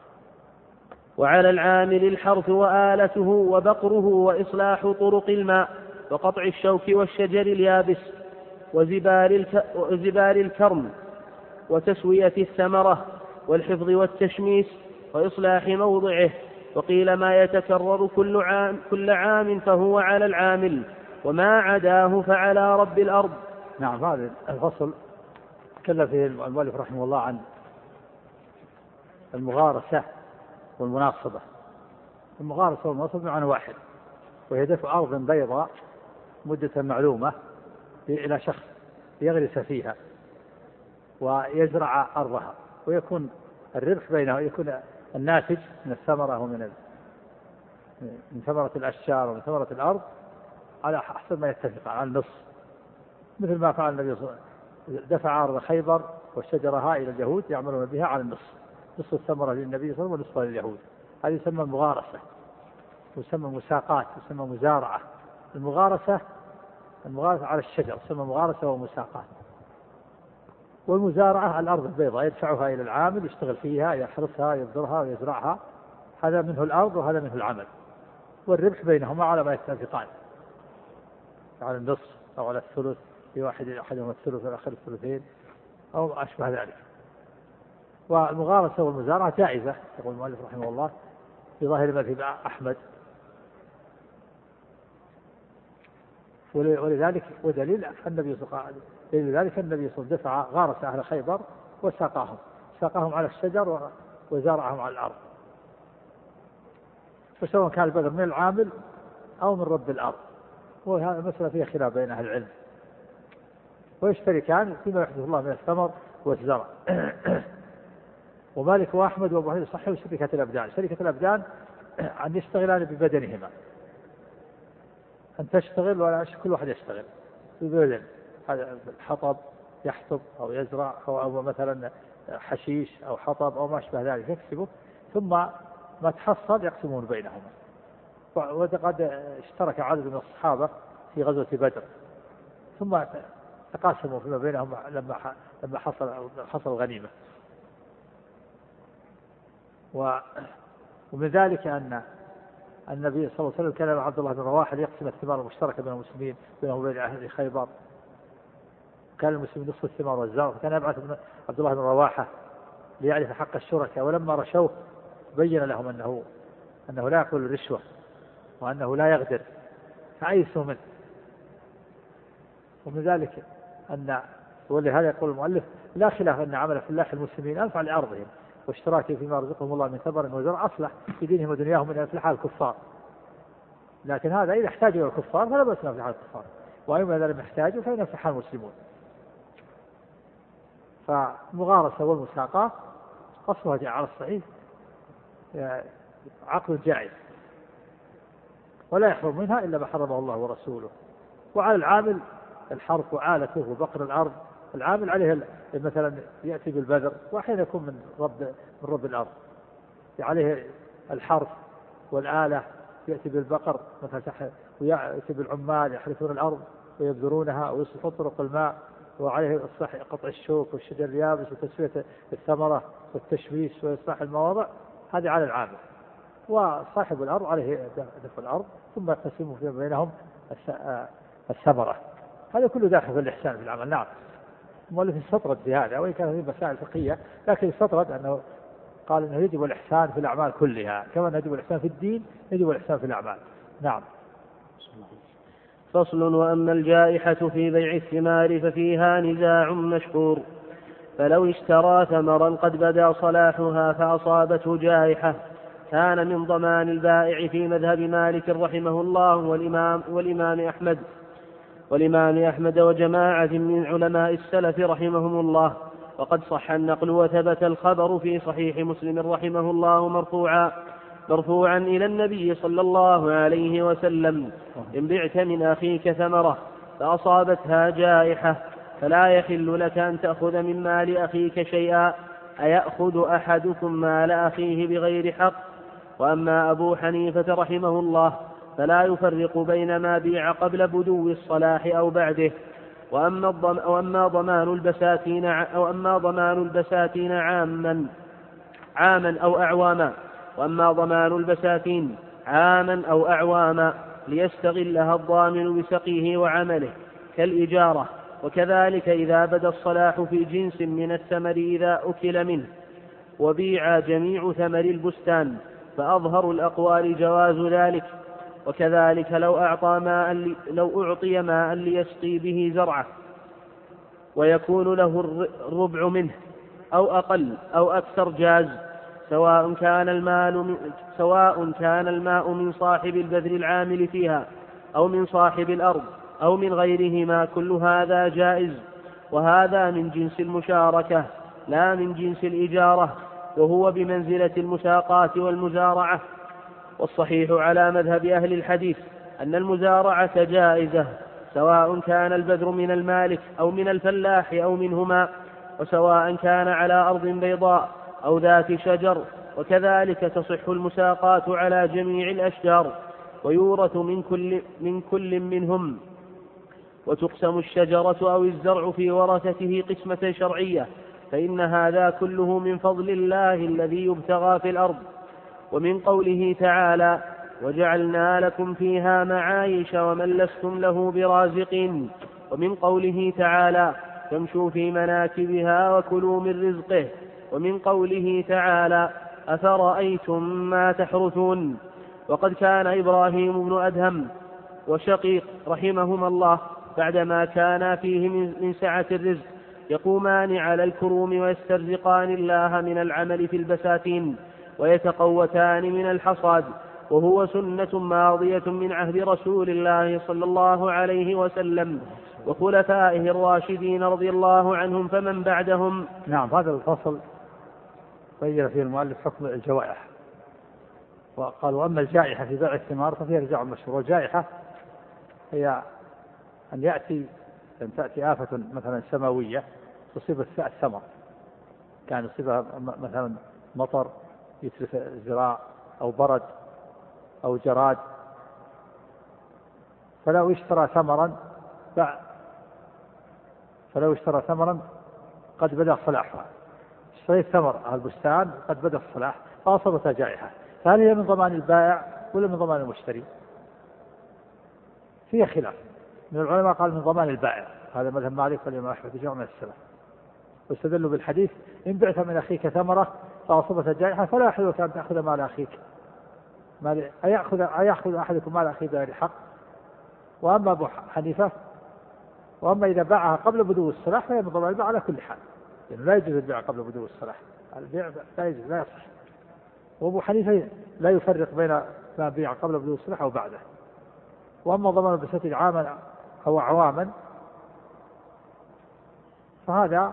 وعلى العامل الحرث وآلته، وبقره وإصلاح طرق الماء، وقطع الشوك والشجر اليابس، وزبال الكرم، وتسوية الثمرة، والحفظ والتشميس، وإصلاح موضعه. وقيل ما يتكرر كل عام, كل عام فهو على العامل، وما عداه فعلى رب الأرض. نعم. هذا الفصل تكلم فيه المؤلف رحمه الله عن المغارسة والمناصبة. المغارسة والمناصبة بمعنى واحد، وهي دفع أرض بيضاء مدة معلومة إلى شخص يغرس فيها ويزرع أرضها، ويكون الربح بينه، يكون الناتج من الثمرة ومن من ثمرة الأشجار ومن ثمرة الأرض على حسب ما يتفق على النصف، مثل ما فعل النبي صلى الله عليه وسلم، دفع أرض خيبر وشجرها إلى اليهود يعملون بها على النصف، نصف الثمرة للنبي صلى الله عليه وسلم ونصفها لليهود. هذه يسمى مغارسة، ويسمى مساقات، ويسمى مزارعة. المغارسة المغارسة على الشجر تسمى مغارسة ومساقات. والمزارعة الأرض البيضاء يدفعها إلى العامل يشتغل فيها، يحرثها، يبذرها ويزرعها، هذا منه الأرض وهذا منه العمل، والربح بينهما على ما يتفقان، على النصف أو على الثلث، في واحد أحدهما الثلث والآخر الثلثين أو أشبه ذلك. والمغارسة والمزارعة جائزة، يقول المؤلف رحمه الله في ظاهر مذهب أحمد. ولذلك ودليل النبي صلى الله عليه وسلم، لذلك النبي صلى الله عليه وسلم دفع غارس أهل خيبر وساقاهم، ساقاهم على الشجر وزارعهم على الأرض، فسواء كان البذر من العامل أو من رب الأرض. وهذا المسألة فيها خلاف بين أهل العلم، ويشتركان فيما يحدث الله من الثمر والزرع. ومالك وأحمد وأبو حنيفة صححوا شركة الأبدان. شركة الأبدان أن يشتغلان ببدنهما، أن تشتغل ولا كل واحد يشتغل ببدن، هذا الحطب يحطب أو يزرع أو, أو مثلا حشيش أو حطب أو ما أشبه ذلك يكسبه، ثم ما تحصل يقسمون بينهم. وقد اشترك عدد من الصحابة في غزوة بدر ثم تقاسموا فيما بينهم لما لما حصل حصل الغنيمة. ومن ذلك أن النبي صلى الله عليه وسلم كان عبد الله بن رواحة يقسم الثمار المشتركة بين المسلمين بينهم وبين أهل خيبر. كان المسلمين نصف الثمار والزرع، فكان يبعث عبد الله بن رواحة ليعرف حق الشركاء، ولما رشوه بين لهم أنه أنه لا يأكل الرشوة وأنه لا يغدر فأيسوا منه. ومن ذلك أن ولهذا يقول المؤلف لا خلاف أن عمل فلاح المسلمين أنفع لأرضهم واشتراكهم فيما رزقهم الله من ثمر وزرع أصلح في دينهم ودنياهم من أفلح الكفار. لكن هذا إذا احتاجوا إلى الكفار فلا بأس من أفلح الكفار، وأيضا إذا لم يحتاجوا فإن أفلح المسلمون. فالمغارسة والمساقات أصلها جاء على الصحيح عقد جائز ولا يحرم منها إلا ما حرمه الله ورسوله. وعلى العامل الحرث وعالته وبقر الأرض، العامل عليه مثلا يأتي بالبذر وأحيانا يكون من رب من رب الأرض، عليه الحرث والآلة يأتي بالبقر مثلا ويأتي بالعمال يحرثون الأرض ويبذرونها ويصلحون طرق الماء، وعليه إصلاح قطع الشوك والشجر اليابس وتسوية الثمرة والتشميس وإصلاح المواضع، هذه على العامل. وصاحب الأرض عليه دفع الأرض ثم يقسموا فيما بينهم الثمرة. هذا كله داخل في الإحسان في العمل. نعم، المؤلف استطرد في هذا وإن كان في مسائل فقهية، لكن استطرد أنه قال أنه يجب الإحسان في الأعمال كلها كما يجب الإحسان في الدين يجب الإحسان في الأعمال. نعم. فصل. وأما الجائحة في بيع الثمار ففيها نزاع مشهور، فلو اشترى ثمرا قد بدا صلاحها فأصابته جائحة كان من ضمان البائع في مذهب مالك رحمه الله والإمام, والإمام أحمد والإمام أحمد وجماعة من علماء السلف رحمهم الله. وقد صح النقل وثبت الخبر في صحيح مسلم رحمه الله مرفوعا مرفوعا إلى النبي صلى الله عليه وسلم: إن بعت من أخيك ثمرة فأصابتها جائحة فلا يحل لك أن تأخذ من مال أخيك شيئا، أيأخذ أحدكم مال أخيه بغير حق؟ وأما أبو حنيفة رحمه الله فلا يفرق بين ما بيع قبل بدو الصلاح أو بعده. وأما, الضم وأما ضمان البساتين أو أما ضمان البساتين عاما عاما أو أعواما وأما ضمان البساتين عاما أو أعواما ليستغلها الضامن بسقيه وعمله كالإجارة. وكذلك إذا بدا الصلاح في جنس من الثمر إذا أكل منه وبيع جميع ثمر البستان فأظهر الأقوال جواز ذلك. وكذلك لو أعطى ماء لو أعطي ماء ليسقي به زرعه ويكون له الربع منه أو أقل أو أكثر جاز، سواء كان المال من سواء كان الماء من صاحب البذر العامل فيها أو من صاحب الأرض أو من غيرهما، كل هذا جائز. وهذا من جنس المشاركة لا من جنس الإجارة، وهو بمنزلة المساقات والمزارعة. والصحيح على مذهب أهل الحديث أن المزارعة جائزة، سواء كان البذر من المالك أو من الفلاح أو منهما، وسواء كان على أرض بيضاء أو ذات شجر. وكذلك تصح المساقات على جميع الأشجار ويورث من كل, من كل منهم، وتقسم الشجرة أو الزرع في ورثته قسمة شرعية، فإن هذا كله من فضل الله الذي يبتغى في الأرض. ومن قوله تعالى: وجعلنا لكم فيها معايش ومن لستم له برازقين. ومن قوله تعالى: فامشوا في مناكبها وكلوا من رزقه. ومن قوله تعالى: أفرأيتم ما تحرثون. وقد كان إبراهيم بن أدهم وشقيق رحمهما الله بعدما كان فيه من سعة الرزق يقومان على الكروم ويسترزقان الله من العمل في البساتين ويتقوتان من الحصاد، وهو سنة ماضية من عهد رسول الله صلى الله عليه وسلم وخلفائه الراشدين رضي الله عنهم فمن بعدهم. نعم، هذا الفصل بين فيه المؤلف حكم الجوائح، وقال: وأما الجائحة في بيع الثمار ففيها نزاع مشهور. والجائحة هي أن يأتي لأن تأتي آفة مثلا سماوية تصيب الثمر، كان يصيبها مثلا مطر يتلف الزراع أو برد أو جراد، فلو اشترى ثمرا فلو اشترى ثمرا قد بدأ صلاحها، اشتريت ثمر على البستان قد بدأ الصلاح فأصابتها جائحة، فهل هي من ضمان البائع ولا من ضمان المشتري؟ فيها خلاف، من العلماء قال من ضمان البائع، هذا مذهب مالك والإمام أحمد وجمع من السلف، واستدلوا بالحديث إن بعت من أخيك ثمرة فأصابتها جائحة فلا يحل لك أن تأخذ مال أخيك، مال أيأخذ أيأخذ أحدكم مال أخيه بغير حق؟ وأما أبو حنيفة وأما إذا باعها قبل بدو الصلاح فهي من ضمان البائع على كل حال، يعني لا يجوز البيع قبل بدو الصلاح، البيع لا يجوز لا يصح. وأبو حنيفة لا يفرق بين ما بيع قبل بدو الصلاح أو بعده. وأما ضمان بسته عاما أو أعواما فهذا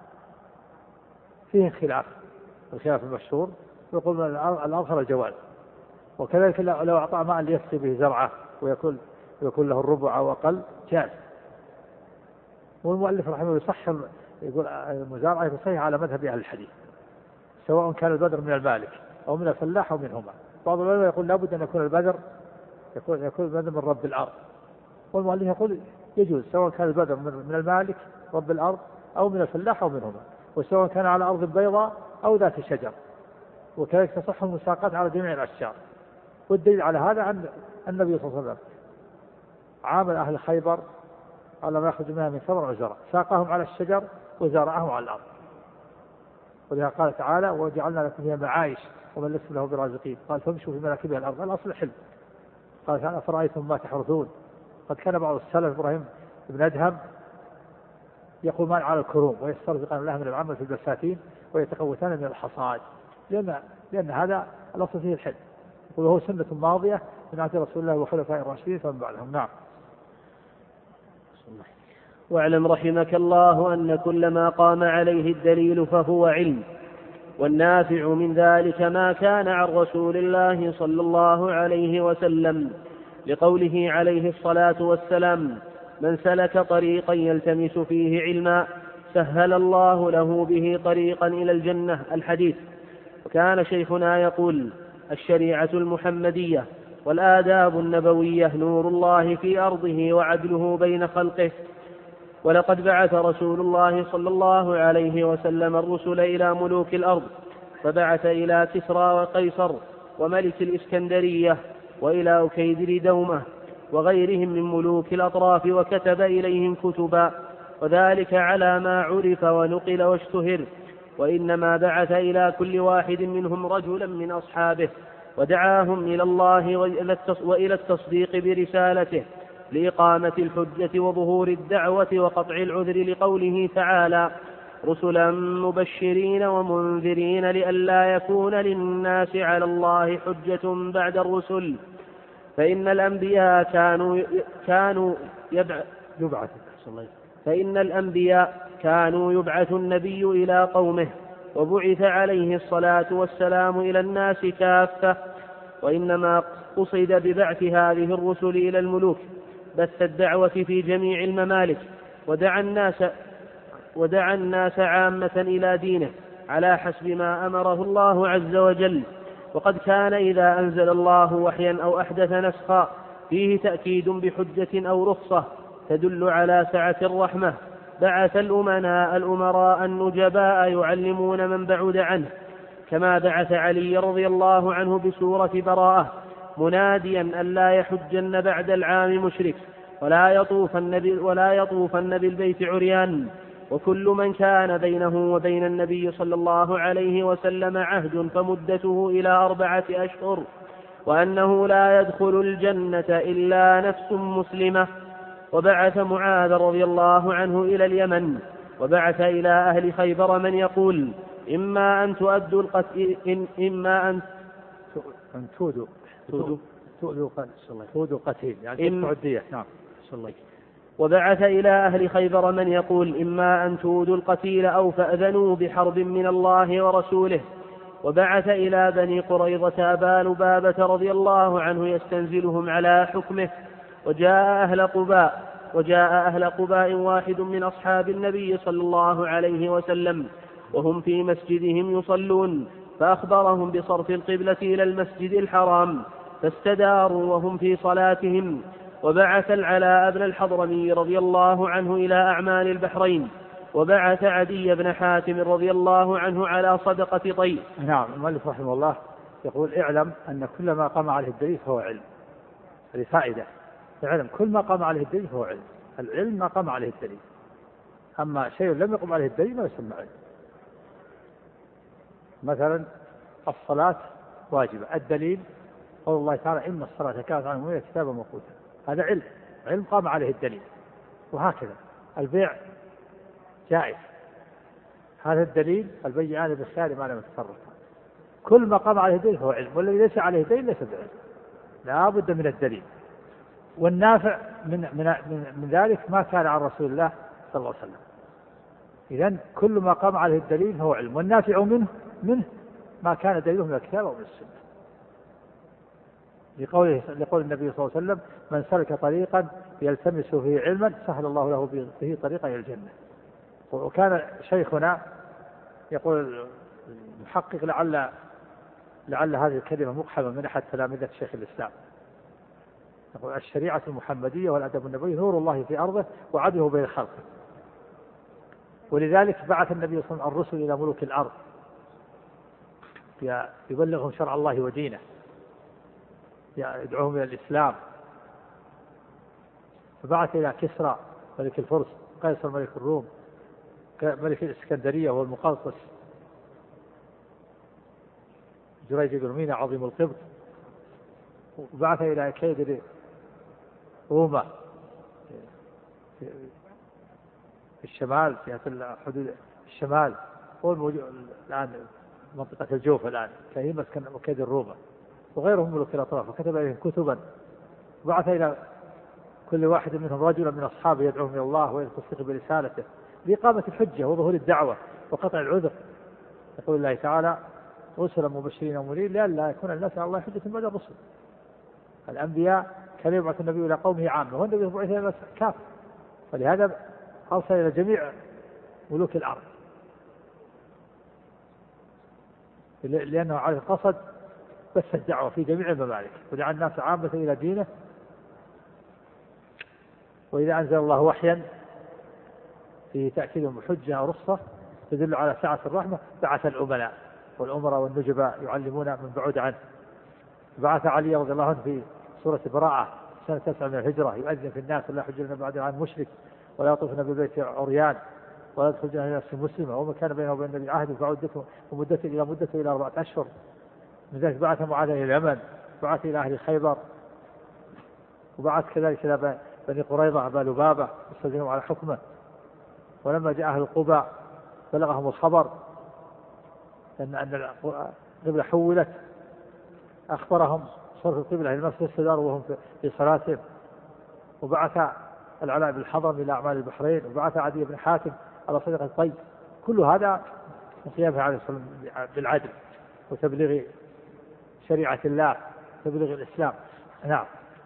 فيه خلاف، الخلاف المشهور يقول الأظهر الجواز، وكذلك لو أعطى ماء ليسقي به زرعه ويكون يكون له الربع أو أقل جاز. والمؤلف رحمه الله يصح، يقول المزارعة يصح على مذهب أهل الحديث سواء كان البذر من المالك أو من الفلاح أو منهما. بعض العلماء يقول لابد أن يكون البذر يكون يكون البذر من رب الأرض، والمؤلف يقول يجوز سواء كان البذر من المالك رب الأرض أو من الفلاح أو منهما، وسواء كان على أرض بيضاء أو ذات شجر، وكذلك تصح المساقات على جميع الأشجار. والدليل على هذا عن النبي صلى الله عليه وسلم عامل أهل خيبر على ما يخرج منها من ثمر وزرع، ساقهم على الشجر وزرعهم على الأرض، ولذا قال تعالى وجعلنا لكم فيها معايش ومن لستم له برازقين، قال فامشوا في مناكبها الأرض، الأصل حلم. قال تعالى أفرأيتم ما تحرثون، قد كان بعض السلف إبراهيم بن أدهم يقومان على الكروم ويسترزقان الله من العمل في البساتين ويتقوتان من الحصاد، لأن لأن هذا الأصل فيه الحلم، وهو سنة ماضية من عهد رسول الله وخلفاء الراشدين فمن بعدهم. نعم. واعلم رحمك الله أن كل ما قام عليه الدليل فهو علم، والنافع من ذلك ما كان عن رسول الله صلى الله عليه وسلم، لقوله عليه الصلاة والسلام: من سلك طريقا يلتمس فيه علما سهل الله له به طريقا إلى الجنة، الحديث. وكان شيخنا يقول: الشريعة المحمدية والآداب النبوية نور الله في أرضه وعدله بين خلقه. ولقد بعث رسول الله صلى الله عليه وسلم الرسل إلى ملوك الأرض، فبعث إلى كسرى وقيصر وملك الإسكندرية وإلى أكيدر دومة وغيرهم من ملوك الأطراف، وكتب إليهم كتبا، وذلك على ما عرف ونقل واشتهر. وإنما بعث إلى كل واحد منهم رجلا من أصحابه ودعاهم إلى الله وإلى التصديق برسالته لإقامة الحجة وظهور الدعوة وقطع العذر، لقوله تعالى: رسلا مبشرين ومنذرين لئلا يكون للناس على الله حجة بعد الرسل. فإن الأنبياء كانوا كانوا يبعث فإن الأنبياء كانوا يبعث النبي إلى قومه، وبعث عليه الصلاة والسلام إلى الناس كافة. وإنما قصد ببعث هذه الرسل إلى الملوك بث الدعوة في جميع الممالك، ودعا الناس ودعا الناس عامة إلى دينه على حسب ما أمره الله عز وجل. وقد كان إذا أنزل الله وحيا أو أحدث نسخا فيه تأكيد بحجة أو رخصة تدل على سعة الرحمة، بعث الأمناء الأمراء النجباء يعلمون من بعد عنه، كما بعث علي رضي الله عنه بسورة براءة مناديا أن لا يحجن بعد العام مشرك ولا يطوفن ولا يطوفن بالبيت عريان، وكل من كان بينه وبين النبي صلى الله عليه وسلم عهد فمدته إلى أربعة أشهر، وأنه لا يدخل الجنة إلا نفس مسلمة. وبعث معاذ رضي الله عنه إلى اليمن، وبعث إلى أهل خيبر من يقول: إما أن تؤدوا القتيل إن إما أن أن تودوا تودوا تودوا قتيل يعني السعودية. نعم. وبعث إلى أهل خيبر من يقول: إما أن تودوا القتيل أو فأذنوا بحرب من الله ورسوله. وبعث إلى بني قريظة أبا لبابة رضي الله عنه يستنزلهم على حكمه. وجاء أهل قباء وجاء أهل قباء واحد من أصحاب النبي صلى الله عليه وسلم وهم في مسجدهم يصلون فأخبرهم بصرف القبلة إلى المسجد الحرام فاستداروا وهم في صلاتهم، وبعث العلاء بن الحضرمي رضي الله عنه إلى أعمال البحرين، وبعث عدي بن حاتم رضي الله عنه على صدقة طيب. نعم. المؤلف رحمه الله يقول اعلم أن كل ما قام عليه الدليل فهو علم. هذه فائدة. اعلم كل ما قام عليه الدليل فهو علم. العلم ما قام عليه الدليل، أما شيء لم يقم عليه الدليل ما يسمى علم. مثلا الصلاة واجبة، الدليل قول الله تعالى إن الصلاة كانت على المؤمنين كتابا موقوتا، هذا علم، علم قام عليه الدليل. وهكذا البيع جائز، هذا الدليل البيعان بالخيار ما لم يتفرقا. كل ما قام عليه الدليل هو علم، والذي ليس عليه دليل ليس بعلم، لا بد من الدليل. والنافع من, من, من, من ذلك ما كان عن رسول الله صلى الله عليه وسلم. إذن كل ما قام عليه الدليل هو علم، والنافع منه منه ما كان دليله من الكتاب ومن السنة، لقوله لقول النبي صلى الله عليه وسلم من سلك طريقا يلتمس فيه علما سهل الله له به طريقا إلى الجنة. وكان شيخنا يقول المحقق لعل لعل هذه الكلمة مقحمة من أحد تلامذة شيخ الإسلام، يقول الشريعة المحمدية والأدب النبوي نور الله في أرضه وعدله بين خلقه. ولذلك بعث النبي صلى الله عليه وسلم الرسل إلى ملوك الأرض يبلغهم شرع الله ودينه، يدعوهم إلى الإسلام. فبعث إلى كسرى ملك الفرس، قيصر ملك الروم، ملك الإسكندرية والمقوقس، جريج بن مينا عظيم القبط، وبعث إلى كيدر روما في الشمال، في حدود الشمال، هو الموجود الآن منطقة الجوف الآن كان مسكن كيدر روما، وغيرهم ملوك الأطراف، وكتب إليهم كتبا. وبعث إلى كل واحد منهم رجلا من أصحابه يدعوهم إلى الله ويتصدق برسالته لإقامة الحجة وظهور الدعوة وقطع العذر. يقول الله تعالى رسلا مبشرين ومنذرين لئلا يكون الناس على الله حجة بعد الرسل. الأنبياء كان يبعث النبي إلى قومه عامة، والنبي بعث إلى الناس كافة، ولهذا أرسل إلى جميع ملوك الأرض، لأنه على القصد بس الدعوة في جميع الممالك، ودعا الناس عامة إلى دينه. وإذا أنزل الله وحيا فيه تأكيد بحجة أو رخصة تدل على سعة الرحمة بعث الأملاء والأمراء والنجباء يعلمون من بعد عنه. بعث علي رضي الله عنه في سورة براءة سنة تسعة من الهجرة يؤذن في الناس ولا يحجون بعد عن مشرك ولا يطوفن بالبيت عريان ولا يدخلون إلى نفس مسلمة وما كان بينه وبين النبي عهد فعدته ومدته إلى مدته إلى أربعة أشهر. من ذلك بعث معاذ إلى اليمن، بعث إلى أهل خيبر، وبعث كذلك إلى بني قريظة أبا لبابة يستدلون على حكمه. ولما جاء أهل قباء بلغهم الخبر أن أن القبلة حولت، أخبرهم صرف القبلة إلى المسجد استداروا وهم في صلاتهم. وبعث العلاء بن الحضرمي إلى أعمال البحرين، وبعث عدي بن حاتم على صدقة طيب. كل هذا من قيامه عليه الصلاة والسلام بالعدل وتبليغ شريعة الله، تبليغ الإسلام. نعم.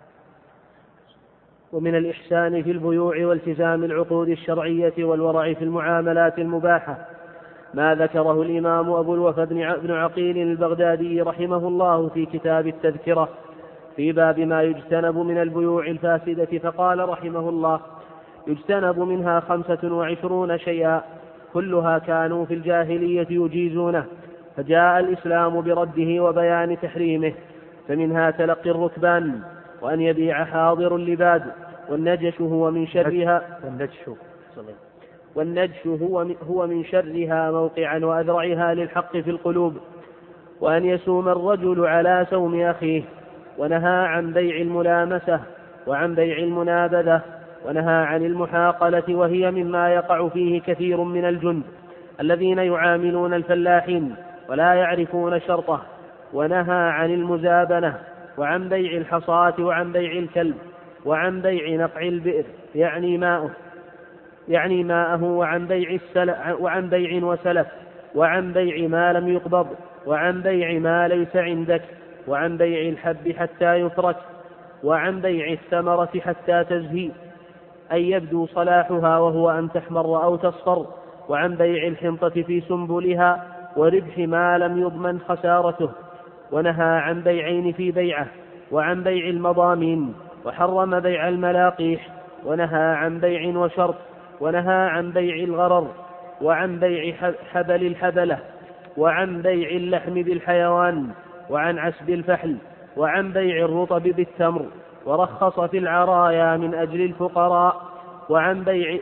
ومن الإحسان في البيوع والتزام العقود الشرعية والورع في المعاملات المباحة ما ذكره الإمام أبو الوفا بن عقيل البغدادي رحمه الله في كتاب التذكرة في باب ما يجتنب من البيوع الفاسدة، فقال رحمه الله: يجتنب منها خمسة وعشرون شيئا كلها كانوا في الجاهلية يجيزونه، فجاء الإسلام برده وبيان تحريمه. فمنها تلقي الركبان، وأن يبيع حاضر لباد، والنجش هو من شرها والنجش والنجش هو هو من شرها موقعا وأذرعها للحق في القلوب، وأن يسوم الرجل على سوم أخيه، ونهى عن بيع الملامسة وعن بيع المنابذة، ونهى عن المحاقلة وهي مما يقع فيه كثير من الجند الذين يعاملون الفلاحين ولا يعرفون شرطه، ونهى عن المزابنة وعن بيع الحصاة وعن بيع الكلب وعن بيع نقع البئر يعني ماءه يعني ماءه وعن بيع السلف وعن بيع وسلف، وعن بيع ما لم يقبض، وعن بيع ما ليس عندك، وعن بيع الحب حتى يفرك، وعن بيع الثمرة حتى تزهي، أن يبدو صلاحها وهو أن تحمر أو تصفر، وعن بيع الحنطة في سنبلها وربح ما لم يضمن خسارته، ونهى عن بيعين في بيعة، وعن بيع المضامين، وحرم بيع الملاقيح، ونهى عن بيع وشرط، ونهى عن بيع الغرر، وعن بيع حبل الحبلة، وعن بيع اللحم بالحيوان، وعن عسب الفحل، وعن بيع الرطب بالتمر، ورخص في العرايا من أجل الفقراء، وعن بيع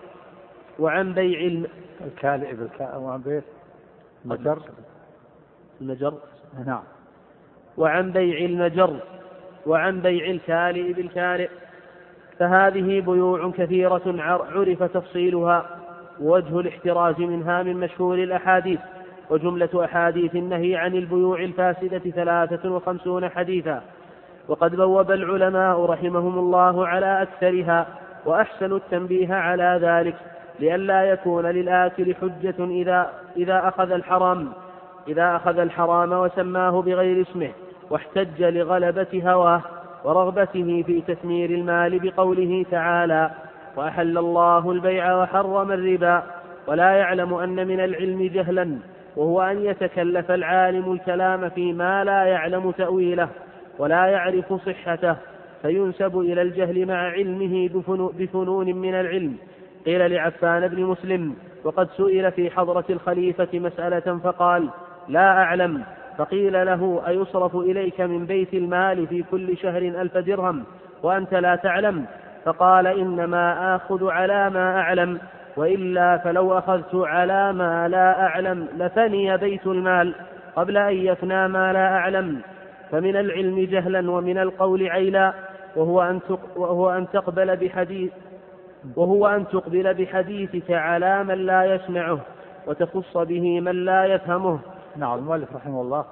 وعن بيع الكالئ بالكاء، وعن بيع المجر المجر نعم، وعن بيع المجر، وعن بيع الكالئ بالكالئ. فهذه بيوع كثيرة عرف تفصيلها، ووجه الاحتراز منها من مشهور الأحاديث. وجملة أحاديث النهي عن البيوع الفاسدة ثلاثة وخمسون حديثا، وقد بوب العلماء رحمهم الله على أكثرها، وأحسنوا التنبيه على ذلك لئلا يكون للآكل حجة إذا, إذا أخذ الحرام إذا أخذ الحرام وسماه بغير اسمه، واحتج لغلبة هواه ورغبته في تثمير المال بقوله تعالى: وأحل الله البيع وحرم الربا. ولا يعلم أن من العلم جهلا، وهو أن يتكلف العالم الكلام فيما لا يعلم تأويله ولا يعرف صحته، فينسب إلى الجهل مع علمه بفنون من العلم. قيل لعفان بن مسلم وقد سئل في حضرة الخليفة مسألة فقال: لا أعلم. فقيل له: أيصرف إليك من بيت المال في كل شهر ألف درهم وأنت لا تعلم؟ فقال: إنما آخذ على ما أعلم، وإلا فلو أخذت على ما لا أعلم لفني بيت المال قبل أن يفنى ما لا أعلم. فمن العلم جهلا ومن القول عيلا، وهو أن وهو أن تقبل بحديث وهو أن تقبل بحديثك على من لا يسمعه وتخص به من لا يفهمه. نعم. المؤلف رحمه الله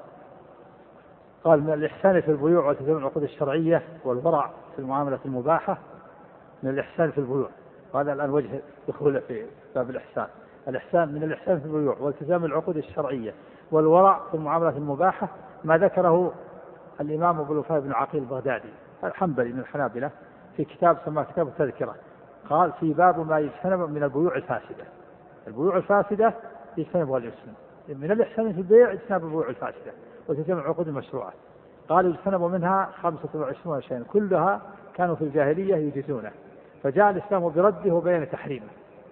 قال: من الإحسان في البيوع والتزام العقود الشرعية والورع في المعاملة المباحة. من الإحسان في البيوع، وهذا الآن وجه دخول في باب الإحسان. الإحسان من الإحسان في البيوع والتزام العقود الشرعية والورع في المعاملة المباحة ما ذكره الإمام أبو الوفاء بن عقيل البغدادي الحنبلي من الحنابلة في كتاب سماه كتاب التذكرة. قال: في باب ما يجتنب من البيوع الفاسدة. البيوع الفاسدة يجتنبها الإسلام. من الإحسان في البيع اجتناب البيوع الفاسدة وتتم العقود المشروعة. قال: يجتنب منها خمسة وعشرون شيئا كلها كانوا في الجاهلية يجدونه، فجاء الإسلام برده وبين تحريمه.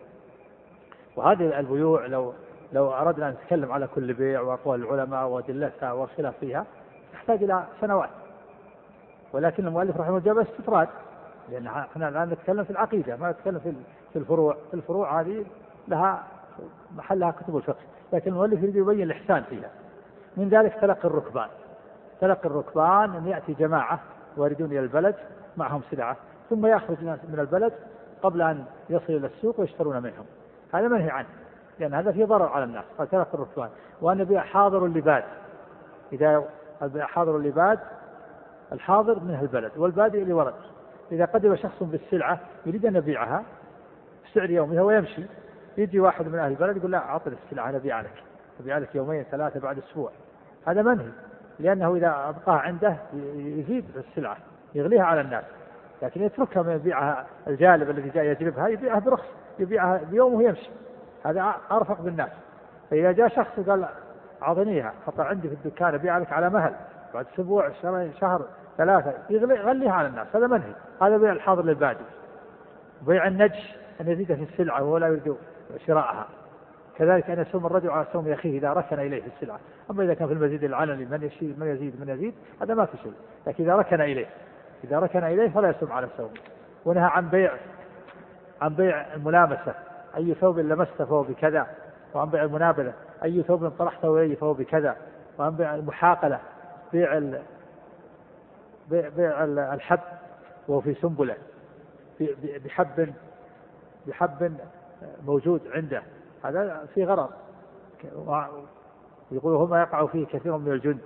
وهذه البيوع لو لو أردنا أن نتكلم على كل بيع وأقوال العلماء وأدلتها والخلاف فيها تحتاج إلى سنوات، ولكن المؤلف رحمه الله بس استطراد، لأن احنا الآن نتكلم في العقيدة ما نتكلم في الفروع. في الفروع هذه لها محلها كتب الفقه، لكن المؤلف يريد يبين الإحسان فيها. من ذلك تلقي الركبان. تلقي الركبان أن يأتي جماعة واردون إلى البلد معهم سلعة، ثم يخرج الناس من البلد قبل أن يصلوا إلى السوق ويشترون منهم. هذا منهي عنه، لأن هذا فيه ضرر على الناس. فتلقي الركبان، وأن يبيع حاضر اللباد. إذا حاضر اللباد، الحاضر من البلد والبادئ اللي ورد. إذا قدم شخص بالسلعة يريد أن يبيعها بسعر يومها ويمشي، يجي واحد من أهل البلد يقول: لا، أعطني السلعة أنا أبيع لك، أبيع لك يومين ثلاثة بعد أسبوع. هذا منهي، لأنه إذا أبقاها عنده يزيد السلعة يغليها على الناس، لكن يتركها من يبيعها الجالب الذي جاء يجلبها يبيعها برخص، يبيعها بيومه ويمشي. هذا أرفق بالناس. فإذا جاء شخص قال: أعطنيها، حط عندي في الدكان أبيع لك على مهل بعد أسبوع شهرين شهر ثلاثة، يغليها على الناس. هذا منهي. هذا بيع الحاضر للبادئ. بيع النجش أن يزيد في السلعة وهو لا يريد شراءها. كذلك أن يصوم الرجل على صوم أخيه إذا ركن إليه في السلعة. أما إذا كان في المزيد العلني من يشيد من يزيد من يزيد هذا ما في شيء، لكن إذا ركن إليه إذا ركن إليه فلا يصوم على الصوم. ونهى عن بيع عن بيع الملامسة: أي ثوب لمسته فهو بكذا. وعن بيع المنابلة: أي ثوب طرحته إليه فهو بكذا. وعن بيع المحاقلة: بيع ال... بيع الحب وهو في سنبلة بحب بحب موجود عنده، هذا في غرض. يقولوا هما يقع فيه كثير من الجند.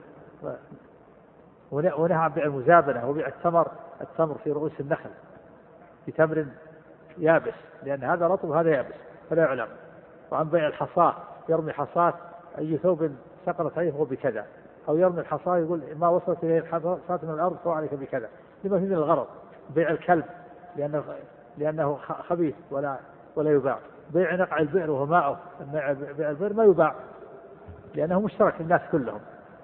ونهى عن بيع المزابنة وبيع التمر التمر في رؤوس النخل بتمر يابس، لأن هذا رطب وهذا يابس فلا يعلم. وعن بيع الحصاة: يرمي حصاة أي ثوب سقطت عليه فهو بكذا. أو يرمي الحصاة يقول: ما وصلت إليه الحصاة من الأرض فهو عليك بكذا، لما فيه من الغرض. بيع الكلب، لأن لأنه خبيث ولا ولا يباع. بيع نقع البئر وهو ماءه، بيع البئر ما يباع لأنه مشترك للناس كلهم.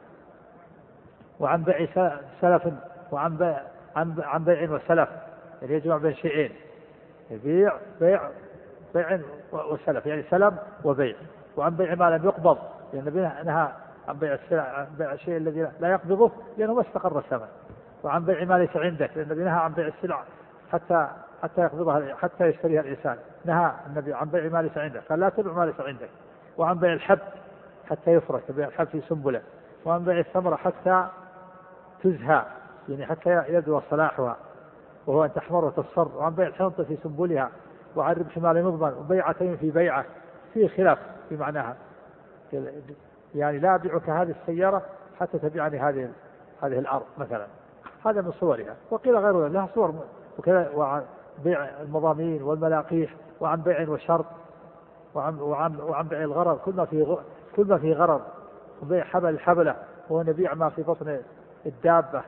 وعن بيع سلف وعن بيع عن بيع وسلف، يعني يجمع بين شيئين، يبيع بيع بيع وسلف، يعني سلم وبيع. وعن بيع ما لم يقبض، لأن النبي نهى عن بيع السلع، عن بيع الشيء الذي لا يقبضه لأنه ما استقر الثمن. وعن بيع ما ليس عندك، لأن النبي نهى عن بيع السلع حتى حتى يقبضها، حتى يشتريها الإنسان. نهى النبي عن بيع ما ليس عندك، قال لا تبع ما ليس عندك. وعن بيع الحب حتى يفرك، بيع الحب في سنبله. وعن بيع الثمرة حتى تزهى، يعني حتى يبدو صلاحها وهو أن تحمر وتصفر. وعن بيع الحنطة في سنبلها. وعن ربح ما لم يضمن، وبيعتين في بيعة في خلاف في معناها، يعني لا أبيعك هذه السيارة حتى تبيعني هذه هذه الأرض مثلا، هذا من صورها. وقيل غير لها صور وكذا. وعن بيع المضامين والملاقيح. وعن بيع وشرط. وعن وعن وعن بيع الغرض، كل ما فيه كل ما فيه غرض. وبيع حبل الحبلة، وهو نبيع ما في بطن الدابة،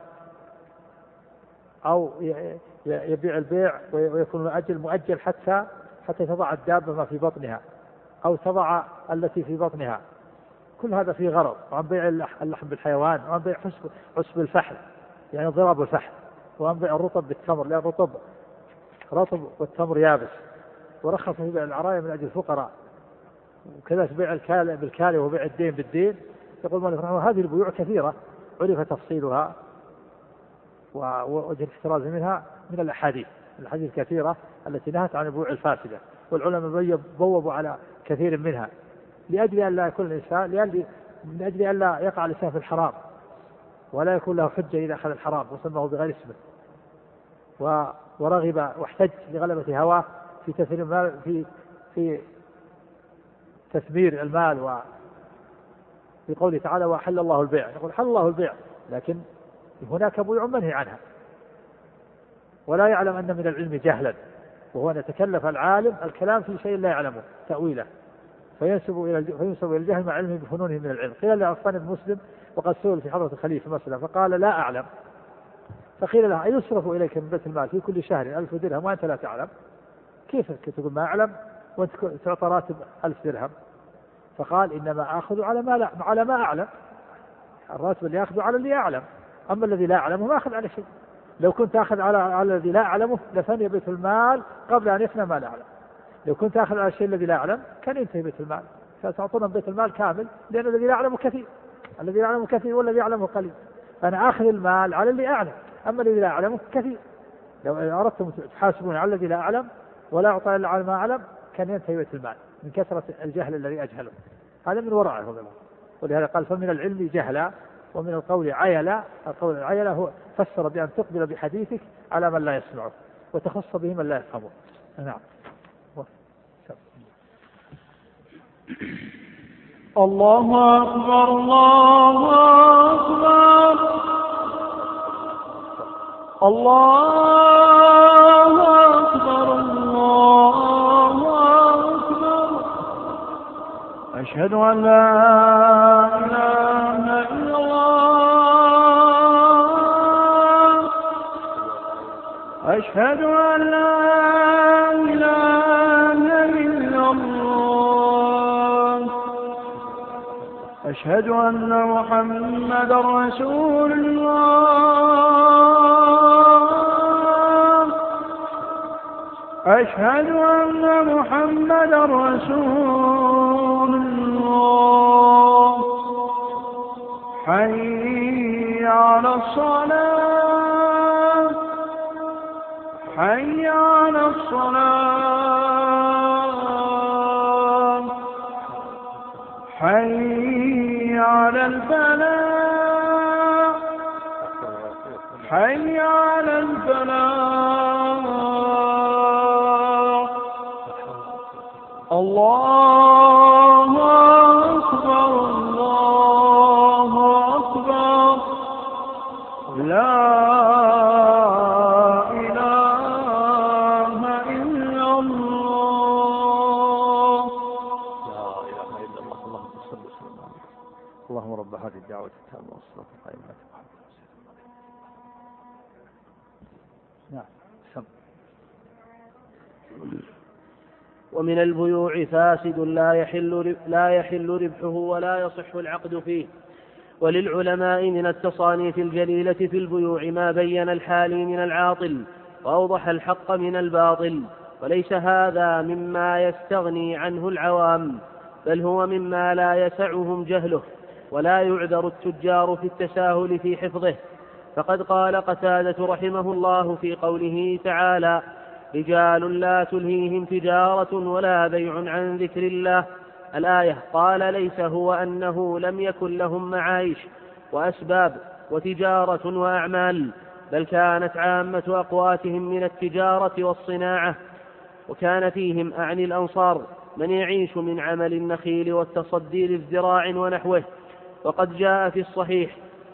أو يبيع البيع ويكون الأجل مؤجل حتى حتى تضع الدابة ما في بطنها، أو تضع التي في بطنها. كل هذا فيه غرض. وعن بيع اللحم بالحيوان. وعن بيع حسب عسب الفحل، يعني ضرب الفحل. وعن بيع الرطب بالتمر، لأن الرطب رطب والتمر يابس. ورخص في بيع العراية من أجل الفقراء. وكذلك بيع الكالئ بالكالئ وبيع الدين بالدين. يقول مالك رحمه الله هذه البيوع كثيرة عرف تفصيلها ووجه الاحتراز منها من الأحاديث الحديث الكثيرة التي نهت عن البيوع الفاسدة. والعلماء بوبوا على كثير منها لأجل أن لا يكون الإنسان من أجل أن لا يقع الإنسان في الحرام، ولا يكون له حجة إذا أخذ الحرام وسماه بغير اسمه، ورغب واحتج لغلبة هواه في تثمير المال في في تثمير المال. وفي قوله تعالى وأحل الله البيع، يقول حل الله البيع، لكن هناك بيوع منهي عنها. ولا يعلم أن من العلم جهلا، وهو أن يتكلف العالم الكلام في شيء لا يعلمه تأويله، فينسب إلى فينسب إلى الجهل مع علمه بفنونه من العلم. قيل لعفان بن مسلم وقد سئل في حضرة الخليفة مسألة فقال لا أعلم، فقيل له أيصرف إليك من بيت المال في كل شهر ألف درهم وأنت لا تعلم؟ كيف تقول ما أعلم وأنت تعطى راتب ألف درهم؟ فقال إنما آخذ على ما لا على ما أعلم، الراتب اللي أخذه على اللي أعلم، أما الذي لا أعلمه ما أخذ على شيء. لو كنت أخذ على على الذي لا أعلمه لفني بيت المال قبل أن يفنى ما لا أعلم. لو كنت أخذ على الشيء الذي لا أعلم كان ينتهي بيت المال، فتعطون بيت المال كامل، لأن الذي لا أعلمه كثير، الذي لا أعلمه كثير والذي يعلمه قليل. أنا آخذ المال على اللي أعلم، أما الذي لا أعلمه كثير. لو أردتم تحاسبون على الذي لا أعلم ولا أعطى إلا على ما أعلم كان ينتهي بيت المال من كثرة الجهل الذي أجهله. هذا من ورعه. ولهذا قال فمن العلم جهلا ومن القول عيلا. القول العيلا هو فسر بأن تقبل بحديثك على من لا يسمعه وتخص به من لا يفهمه. نعم. الله أكبر الله أكبر الله أكبر الله أكبر. أشهد أن لا إله إلا الله أشهد أن لا إله إلا الله أشهد أن محمدا رسول الله أشهد أن محمدا رسول الله. حي على الصلاة حي على الصلاة حي على الفلاح حي على الفلاح. الله أكبر الله أكبر لا إله إلا الله. لا إله إلا الله. اللهم صل وسلم على اللهم رب هذه الدعوة التامة والصلاة القائمة. نعم. سم. ومن البيوع فاسد لا يحل لا يحل ربحه ولا يصح العقد فيه. وللعلماء من التصانيف الجليلة في البيوع ما بين الحالي من العاطل وأوضح الحق من الباطل، وليس هذا مما يستغني عنه العوام، بل هو مما لا يسعهم جهله، ولا يعذر التجار في التساهل في حفظه. فقد قال قتادة رحمه الله في قوله تعالى: رجال لا تلهيهم تجارة ولا بيع عن ذكر الله، الآية، قال: ليس هو أنه لم يكن لهم معايش وأسباب وتجارة وأعمال، بل كانت عامة أقواتهم من التجارة والصناعة، وكان فيهم أعني الأنصار من يعيش من عمل النخيل والتصدي للزراع ونحوه. وقد جاء في الصحيح: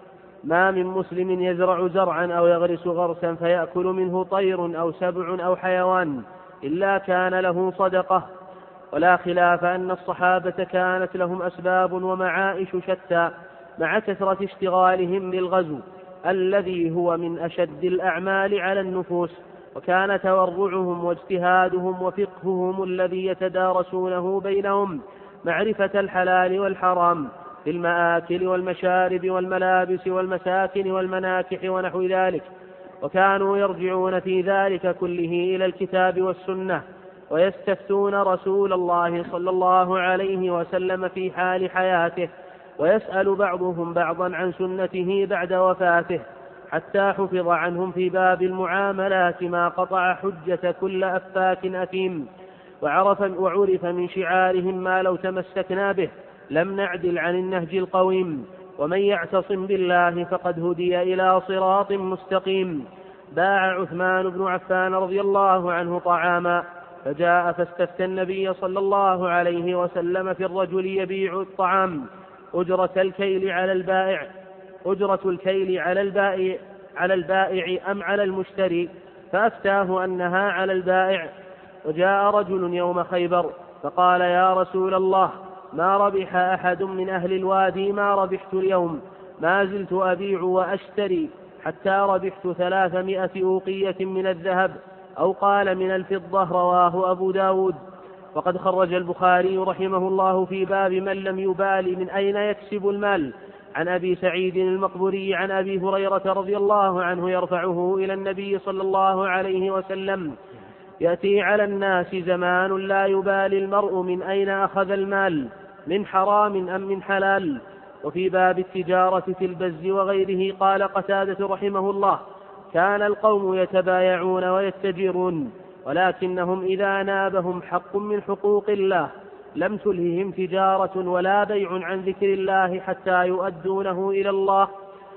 ما من مسلم يزرع زرعا أو يغرس غرسا فيأكل منه طير أو سبع أو حيوان إلا كان له صدقة. ولا خلاف أن الصحابة كانت لهم أسباب ومعائش شتى، مع كثرة اشتغالهم بالغزو الذي هو من أشد الأعمال على النفوس، وكان تورعهم واجتهادهم وفقههم الذي يتدارسونه بينهم معرفة الحلال والحرام في المآكل والمشارب والملابس والمساكن والمناكح ونحو ذلك، وكانوا يرجعون في ذلك كله إلى الكتاب والسنة، ويستفتون رسول الله صلى الله عليه وسلم في حال حياته، ويسأل بعضهم بعضا عن سنته بعد وفاته، حتى حفظ عنهم في باب المعاملات ما قطع حجة كل أفاك أثيم، وعرف, وعرف من شعارهم ما لو تمسكنا به لم نعدل عن النهج القويم، ومن يعتصم بالله فقد هدي إلى صراط مستقيم. باع عثمان بن عفان رضي الله عنه طعاما، فجاء فاستفتى النبي صلى الله عليه وسلم في الرجل يبيع الطعام أجرة الكيل على البائع أجرة الكيل على البائع على البائع أم على المشتري، فأفتاه أنها على البائع. وجاء رجل يوم خيبر فقال: يا رسول الله، ما ربح أحد من أهل الوادي ما ربحت اليوم، ما زلت أبيع وأشتري حتى ربحت ثلاثمائة أوقية من الذهب، أو قال من الفضة. رواه أبو داود. وقد خرج البخاري رحمه الله في باب من لم يبال من أين يكسب المال عن أبي سعيد المقبوري عن أبي هريرة رضي الله عنه يرفعه إلى النبي صلى الله عليه وسلم: يأتي على الناس زمان لا يبالي المرء من أين أخذ المال، من حرام أم من حلال. وفي باب التجارة في البز وغيره قال قتادة رحمه الله: كان القوم يتبايعون ويتجرون، ولكنهم إذا نابهم حق من حقوق الله لم تلههم تجارة ولا بيع عن ذكر الله حتى يؤدونه إلى الله.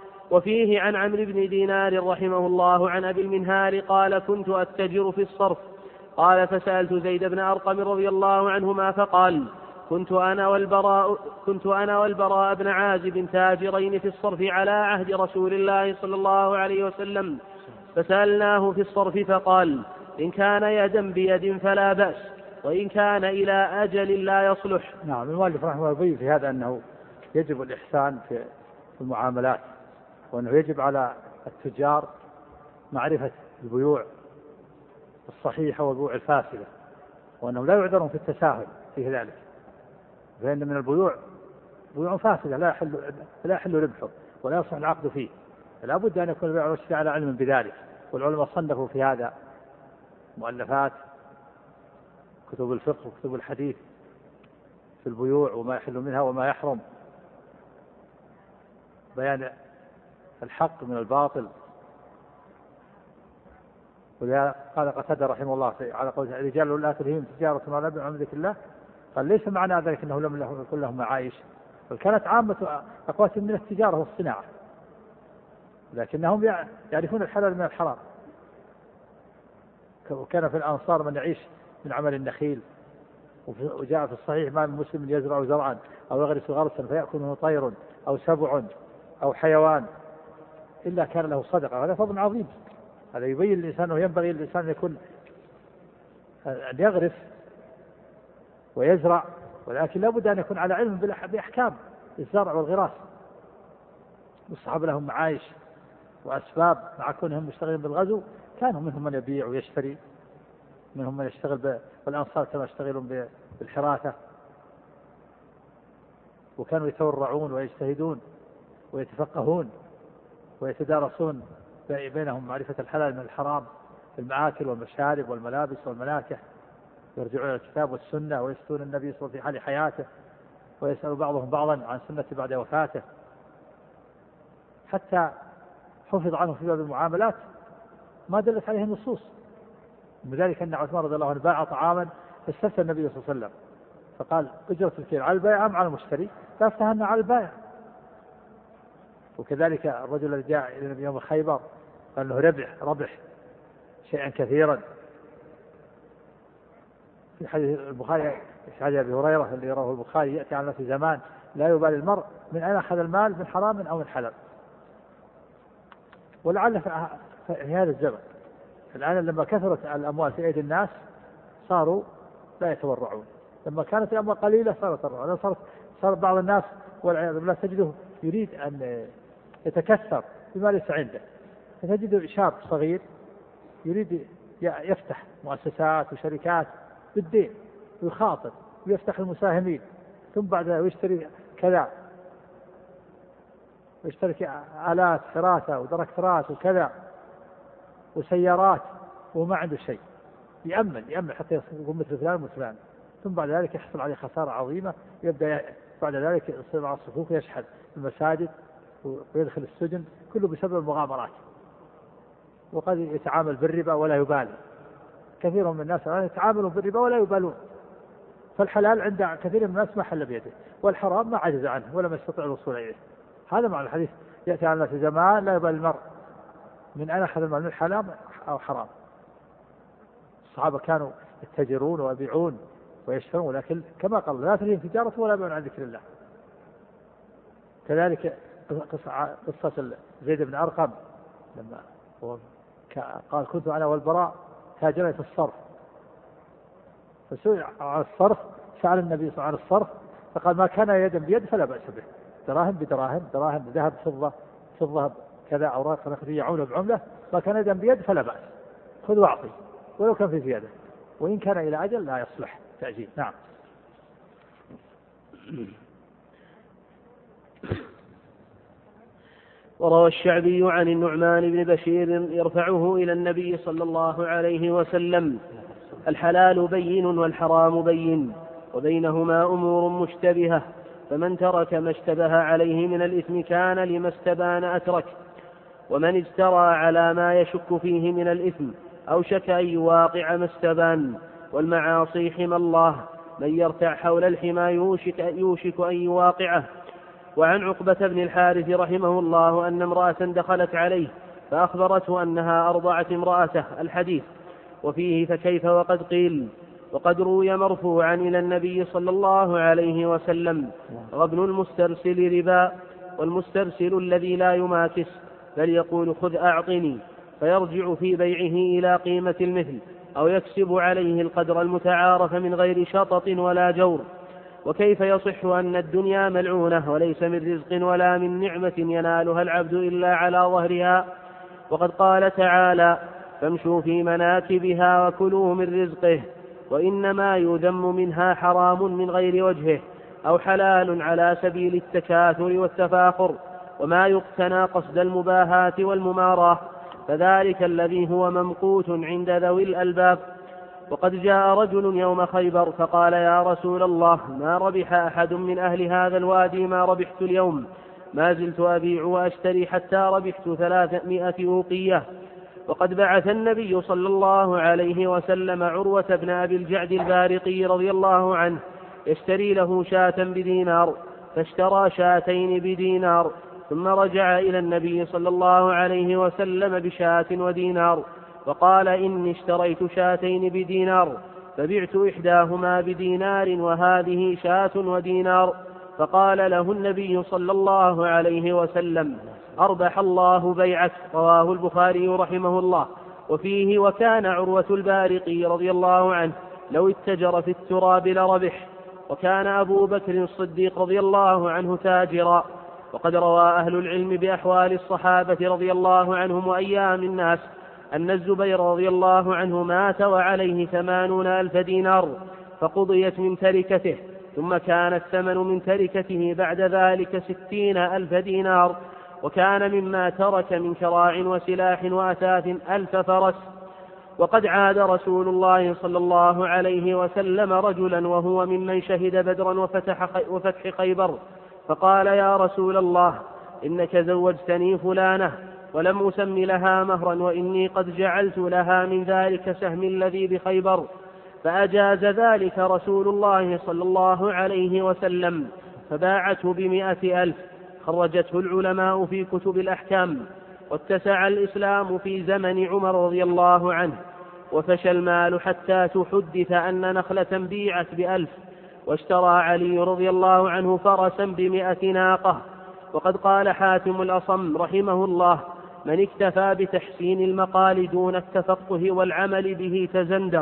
وفيه عن عمرو بن دينار رحمه الله عن أبي المنهال قال: كنت أتجر في الصرف، قال: فسألت زيد بن أرقم رضي الله عنهما فقال: كنت أنا والبراء, كنت أنا والبراء بن عازب تاجرين في الصرف على عهد رسول الله صلى الله عليه وسلم، فسألناه في الصرف فقال: إن كان يدا بيد فلا بأس، وإن كان إلى أجل لا يصلح. نعم. المؤلف رحمه الله يبين في هذا أنه يجب الإحسان في المعاملات، وأنه يجب على التجار معرفة البيوع الصحيحة والبيوع الفاسدة، وأنهم لا يعذرون في التساهل في ذلك، فإن من البيوع بيوع فاسدة لا يحل لا يحل ربحه ولا يصح العقد فيه، فلا بد أن يكون البيع والشراء على علم بذلك. والعلماء صنفوا في هذا مؤلفات، كتب الفقه وكتب الحديث في البيوع وما يحل منها وما يحرم، بيان الحق من الباطل. ولذا قال قتادة رحمه الله على قول رجال لا تلهيهم تجارة ولا بيع عن ذكر الله، قال: ليس معنى ذلك أنه لم يكن لهم معايش، بل كانت عامة أقواتهم من التجارة والصناعة، لكنهم يعرفون الحلال من الحرام. وكان في الأنصار من يعيش من عمل النخيل، وجاء في الصحيح: ما من مسلم يزرع زرعا أو يغرس غرسا فيأكل منه طير أو سبع أو حيوان إلا كان له صدقة. هذا فضل عظيم. هذا يبين الإنسان أنه ينبغي الإنسان أن يكون أن يغرس ويزرع، ولكن لا بد أن يكون على علم بأحكام الزرع والغراس. والصحابة لهم معايش وأسباب، مع كونهم مشتغلين بالغزو كانوا منهم من يبيع ويشتري منهم من يشتغل ب... والأنصار كما يشتغلون بالحراثة، وكانوا يتورعون ويجتهدون ويتفقهون ويتدارسون بينهم معرفة الحلال من الحرام في المآكل والمشارب والملابس والمناكح، يرجعون إلى الكتاب والسنة ويستون النبي صلى الله عليه وسلم في حال حياته، ويسأل بعضهم بعضا عن سنة بعد وفاته، حتى حفظ عنه في باب المعاملات ما دلت عليه النصوص. من ذلك أن عثمان رضي الله عنه باع طعاما فاستفتى النبي صلى الله عليه وسلم فقال أجرة الكيل على البائع أم على المشتري؟ فافتهمنا على البائع. وكذلك الرجل الذي جاء إلى النبي يوم خيبر قال له ربح ربح شيئا كثيرا. في حديث البخاري في حديث أبي هريرة اللي يراه البخاري يأتي على نفس زمان لا يبالي المرء من أين أخذ المال، من حرام أو من حلال. ولعل في هذا الزمن الآن لما كثرت الأموال في أيدي الناس صاروا لا يتورعون، لما كانت الأموال قليلة صاروا يتورعون. صار صار بعض الناس والعياذ بالله تجده يريد أن يتكثر بما ليس عنده، فتجده شاب صغير يريد يفتح مؤسسات وشركات بالدين ويخاطر ويفتح المساهمين، ثم بعد ويشتري كذا ويشتري آلات حراثة ودركترات وكذا وسيارات وما عنده شيء، يأمن يأمن حتى يقول مثل فلان وفلان، ثم بعد ذلك يحصل عليه خسارة عظيمة، يبدأ بعد ذلك يصير على الصفوف يشحذ المساجد ويدخل السجن، كله بسبب المغامرات. وقد يتعامل بالربا ولا يبالي، كثير من الناس يتعاملون بالربا ولا يبالون. فالحلال عند كثير من الناس ما حل بيده، والحرام ما عجز عنه ولم يستطع الوصول إليه. هذا معنى الحديث يأتي على الناس زمان لا يبالي المرء من أين أخذ المال، من حلال أو حرام. الصحابة كانوا يتجرون ويبيعون ويشترون، ولكن كما قال لا تلهيهم تجارة ولا بيع عن ذكر الله. كذلك قصة زيد بن أرقم لما قال كنت أنا والبراء تاجرين في الصرف، فسئل عن الصرف سأل النبي صلى الله عليه وسلم عن الصرف فقال ما كان يدا بيد فلا بأس به، دراهم بدراهم، دراهم ذهب فضة فضة كذا أوراق نقدية عملة بعملة، ما كان يدا بيد فلا بأس، خذ واعطي ولو كان في زيادة، وإن كان إلى أجل لا يصلح تأجيل. نعم. وروى الشعبي عن النعمان بن بشير يرفعه إلى النبي صلى الله عليه وسلم: الحلال بين والحرام بين، وبينهما أمور مشتبهة، فمن ترك ما اشتبه عليه من الإثم كان لما استبان أترك، ومن اجترى على ما يشك فيه من الإثم أوشك أن يواقع ما استبان. والمعاصي حمى الله، من يرتع حول الحمى يوشك, يوشك أن يواقعه. وعن عقبة بن الحارث رحمه الله أن امرأة دخلت عليه فأخبرته أنها أرضعت امرأته، الحديث. وفيه فكيف وقد قيل. وقد روي مرفوعا إلى النبي صلى الله عليه وسلم: غبن المسترسل ربا، والمسترسل الذي لا يماكس بل يقول خذ أعطني، فيرجع في بيعه إلى قيمة المثل، أو يكسب عليه القدر المتعارف من غير شطط ولا جور. وكيف يصح أن الدنيا ملعونة وليس من رزق ولا من نعمة ينالها العبد إلا على ظهرها؟ وقد قال تعالى: فامشوا في مناكبها وكلوا من رزقه، وإنما يذم منها حرام من غير وجهه، أو حلال على سبيل التكاثر والتفاخر، وما يقتنى قصد المباهاة والمماراة، فذلك الذي هو ممقوت عند ذوي الألباب. وقد جاء رجل يوم خيبر فقال: يا رسول الله، ما ربح أحد من أهل هذا الوادي ما ربحت اليوم، ما زلت أبيع وأشتري حتى ربحت ثلاثمائة أوقية. وقد بعث النبي صلى الله عليه وسلم عروة بن أبي الجعد البارقي رضي الله عنه يشتري له شاة بدينار، فاشترى شاتين بدينار، ثم رجع إلى النبي صلى الله عليه وسلم بشاة ودينار، وقال: إني اشتريت شاتين بدينار، فبعت إحداهما بدينار وهذه شاة ودينار. فقال له النبي صلى الله عليه وسلم: أربح الله بيعك. رواه البخاري رحمه الله. وفيه: وكان عروة البارقي رضي الله عنه لو اتجر في التراب لربح. وكان أبو بكر الصديق رضي الله عنه تاجرا. وقد روى أهل العلم بأحوال الصحابة رضي الله عنهم وأيام الناس أن الزبير رضي الله عنه مات وعليه ثمانون ألف دينار فقضيت من تركته، ثم كان الثمن من تركته بعد ذلك ستين ألف دينار، وكان مما ترك من كراع وسلاح وأثاث ألف فرس. وقد عاد رسول الله صلى الله عليه وسلم رجلا وهو ممن شهد بدرا وفتح, وفتح خيبر، فقال: يا رسول الله، إنك زوجتني فلانة ولم أسم لها مهرا، وإني قد جعلت لها من ذلك سهم الذي بخيبر. فأجاز ذلك رسول الله صلى الله عليه وسلم فباعته بمئة ألف، خرجته العلماء في كتب الأحكام. واتسع الإسلام في زمن عمر رضي الله عنه، وفشى المال حتى تحدث أن نخلة بيعت بألف، واشترى علي رضي الله عنه فرسا بمئة ناقة. وقد قال حاتم الأصم رحمه الله: من اكتفى بتحسين المقال دون التفقه والعمل به تزندق.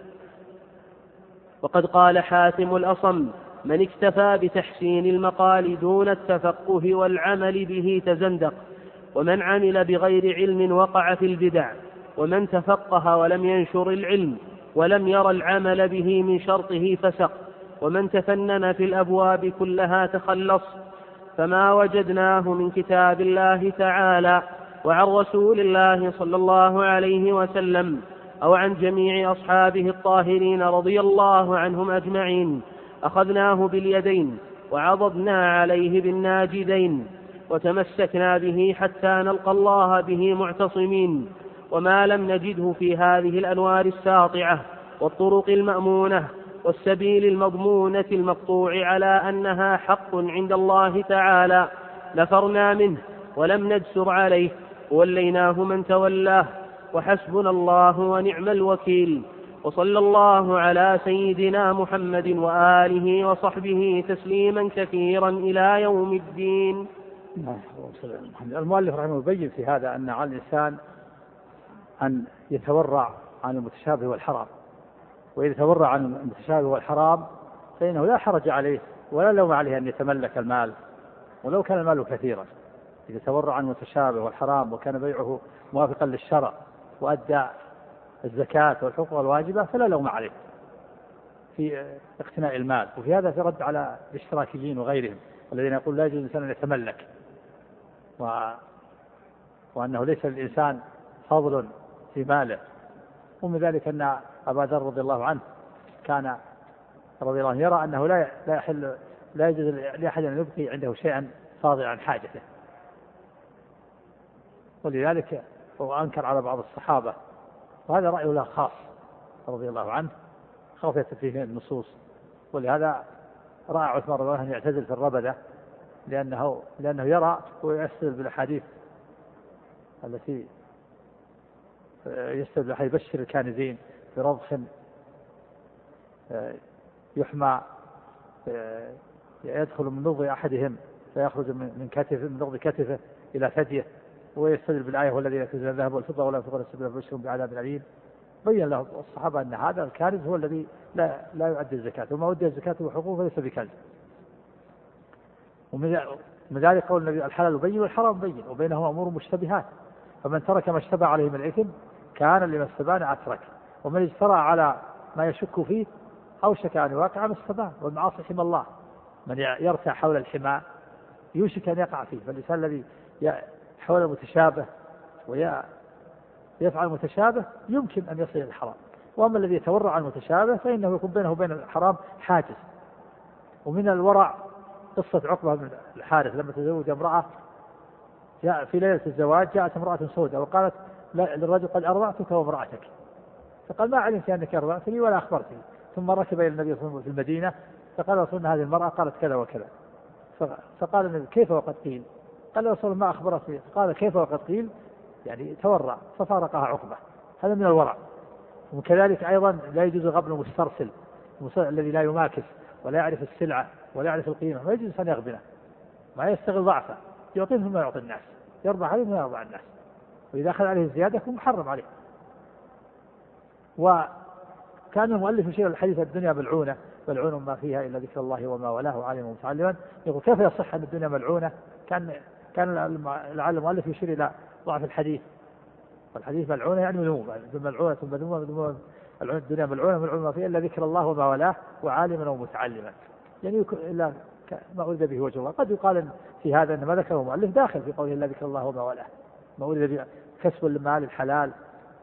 وقد قال حاتم الأصم: من اكتفى بتحسين المقال دون التفقه والعمل به تزندق. ومن عمل بغير علم وقع في البدع، ومن تفقه ولم ينشر العلم ولم ير العمل به من شرطه فسق، ومن تفنن في الأبواب كلها تخلص. فما وجدناه من كتاب الله تعالى وعن رسول الله صلى الله عليه وسلم أو عن جميع أصحابه الطاهرين رضي الله عنهم أجمعين أخذناه باليدين وعضدنا عليه بالناجدين، وتمسكنا به حتى نلقى الله به معتصمين. وما لم نجده في هذه الأنوار الساطعة والطرق المأمونة والسبيل المضمونة المقطوع على أنها حق عند الله تعالى نفرنا منه ولم نجسر عليه، ووليناه من تولاه، وحسبنا الله ونعم الوكيل. وصلى الله على سيدنا محمد وآله وصحبه تسليما كثيرا إلى يوم الدين. المؤلف رحمه الله يبين في هذا أن على الإنسان أن يتورع عن المتشابه والحرام، وإذا تورع عن المتشابه والحرام فإنه لا حرج عليه ولا لوم عليه أن يتملك المال ولو كان المال كثيرا. إذا تورع عن المتشابه والحرام وكان بيعه موافقا للشرع وأدى الزكاة والحقوق الواجبة فلا لوم عليه في اقتناء المال. وفي هذا في رد على الاشتراكيين وغيرهم الذين يقول لا يجوز الإنسان أن يتملك، و... وأنه ليس للإنسان فضل في ماله. ومن ذلك أن أبا ذر رضي الله عنه كان رضي الله عنه يرى أنه لا لا يحل لا يجوز لأحد أن يبقي عنده شيئا فاضلا عن حاجته، ولذلك هو أنكر على بعض الصحابة، وهذا رأيه له خاص رضي الله عنه خافت فيه النصوص. ولهذا رأى عثمان رضي الله عنه يعتزل في الربدة لأنه لأنه يرى ويستدل بالأحاديث التي يستدل بها يبشر الكانزين برضخ يحمى يدخل من نض أحدهم فيخرج من كتفه من نض كتفه إلى ثديه، ويستدل بالآية والذي يكنزون الذهب والفضة ولا ينفقون السبيل فبشرهم بعذاب أليم. بين له الصحابة أن هذا الكارث هو الذي لا لا يؤدي الزكاة، وما أدى الزكاة وحقوقه فليس بكنز. ومن ذلك قول النبي: الحلال بين والحرام بين وبينهما أمور مشتبهات، فمن ترك ما اشتبه عليه من الإثم كان لما استبان أترك، ومن اجترى على ما يشك فيه أوشك أن يواقع ما استبان. والمعاصي حمى الله، من يرتع حول الحمى يوشك أن يقع فيه. فالإنسان الذي حول المتشابه ويفعل المتشابه يمكن أن يصل إلى الحرام، وأما الذي يتورع عن المتشابه فإنه يكون بينه وبين الحرام حاجز. ومن الورع قصة عقبة بن الحارث لما تزوج امرأة، جاء في ليلة الزواج جاءت امرأة سوداء وقالت للرجل: قد أرضعتك وامرأتك. فقال: ما علمت أنك أرضعتني ولا أخبرتني. ثم ركب إلى النبي صلى الله عليه وسلم في المدينة فقال رسول الله: هذه المرأة قالت كذا وكذا. فقال النبي: كيف وقد قيل؟ قال رسول الله: ما أخبرتني. قال: كيف وقد قيل؟ يعني تورع ففارقها عقبة. هذا من الورع. وكذلك أيضا لا يجوز غبن المسترسل الذي لا يماكس ولا يعرف السلعة ولا يعرف القيمة، ما يجوز أن يغبنه، ما يستغل ضعفه، يعطيه ثم يعطي الناس، يرضى عليه ثم يرضى الناس، وإذا أخذ عليه الزيادة يكون محرم عليه. وكان المؤلف يشير الحديث: الدنيا ملعونة ملعون ما فيها إلا ذكر الله وما ولاه عالما ومتعلما. يقول: كيف يصح أن الدنيا ملعونة؟ كان كان لعل المؤلف يشير إلى ضعف الحديث والحديث ملعونة يعني مذمومة، ملعونة مذمومة، الدنيا ملعونة ملعونة ما فيها إلا ذكر الله وما والاه وعالما ومتعلما، يعني إلا ما أريد به وجه الله. قد يقال في هذا أن ما ذكره المؤلف داخل في قوله إلا ذكر الله وما والاه، ما أريد به كسب المال الحلال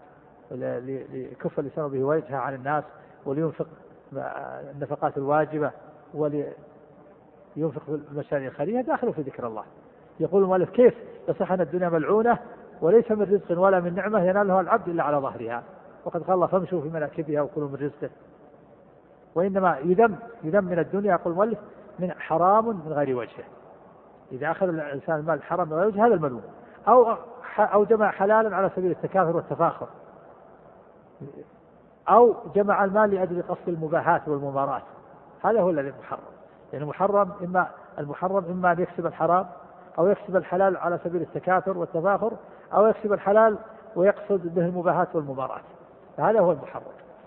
لكف اللسان به وجهه عن الناس، ولينفق النفقات الواجبة، ولينفق في المشاريع الخيرية، داخل في ذكر الله. يقول المؤلف كيف يصح أن الدنيا ملعونة وليس من رزق ولا من نعمة ينالها العبد إلا على ظهرها، وقد قال الله فامشوا في مناكبها وكلوا من رزقه، وإنما يذم يذم من الدنيا يقول المؤلف من حرام من غير وجهه، إذا أخذ الإنسان المال حرام من غير وجه هذا المذموم، أو أو جمع حلالا على سبيل التكاثر والتفاخر، أو جمع المال لأجل قصد المباحات والممارات، هذا هو الذي محرم. يعني المحرم إما المحرم إما أن يكسب الحرام أو يكسب الحلال على سبيل التكاثر والتفاخر، أو يكسب الحلال ويقصد به المباحات والممارات، فهذا هو المحرم.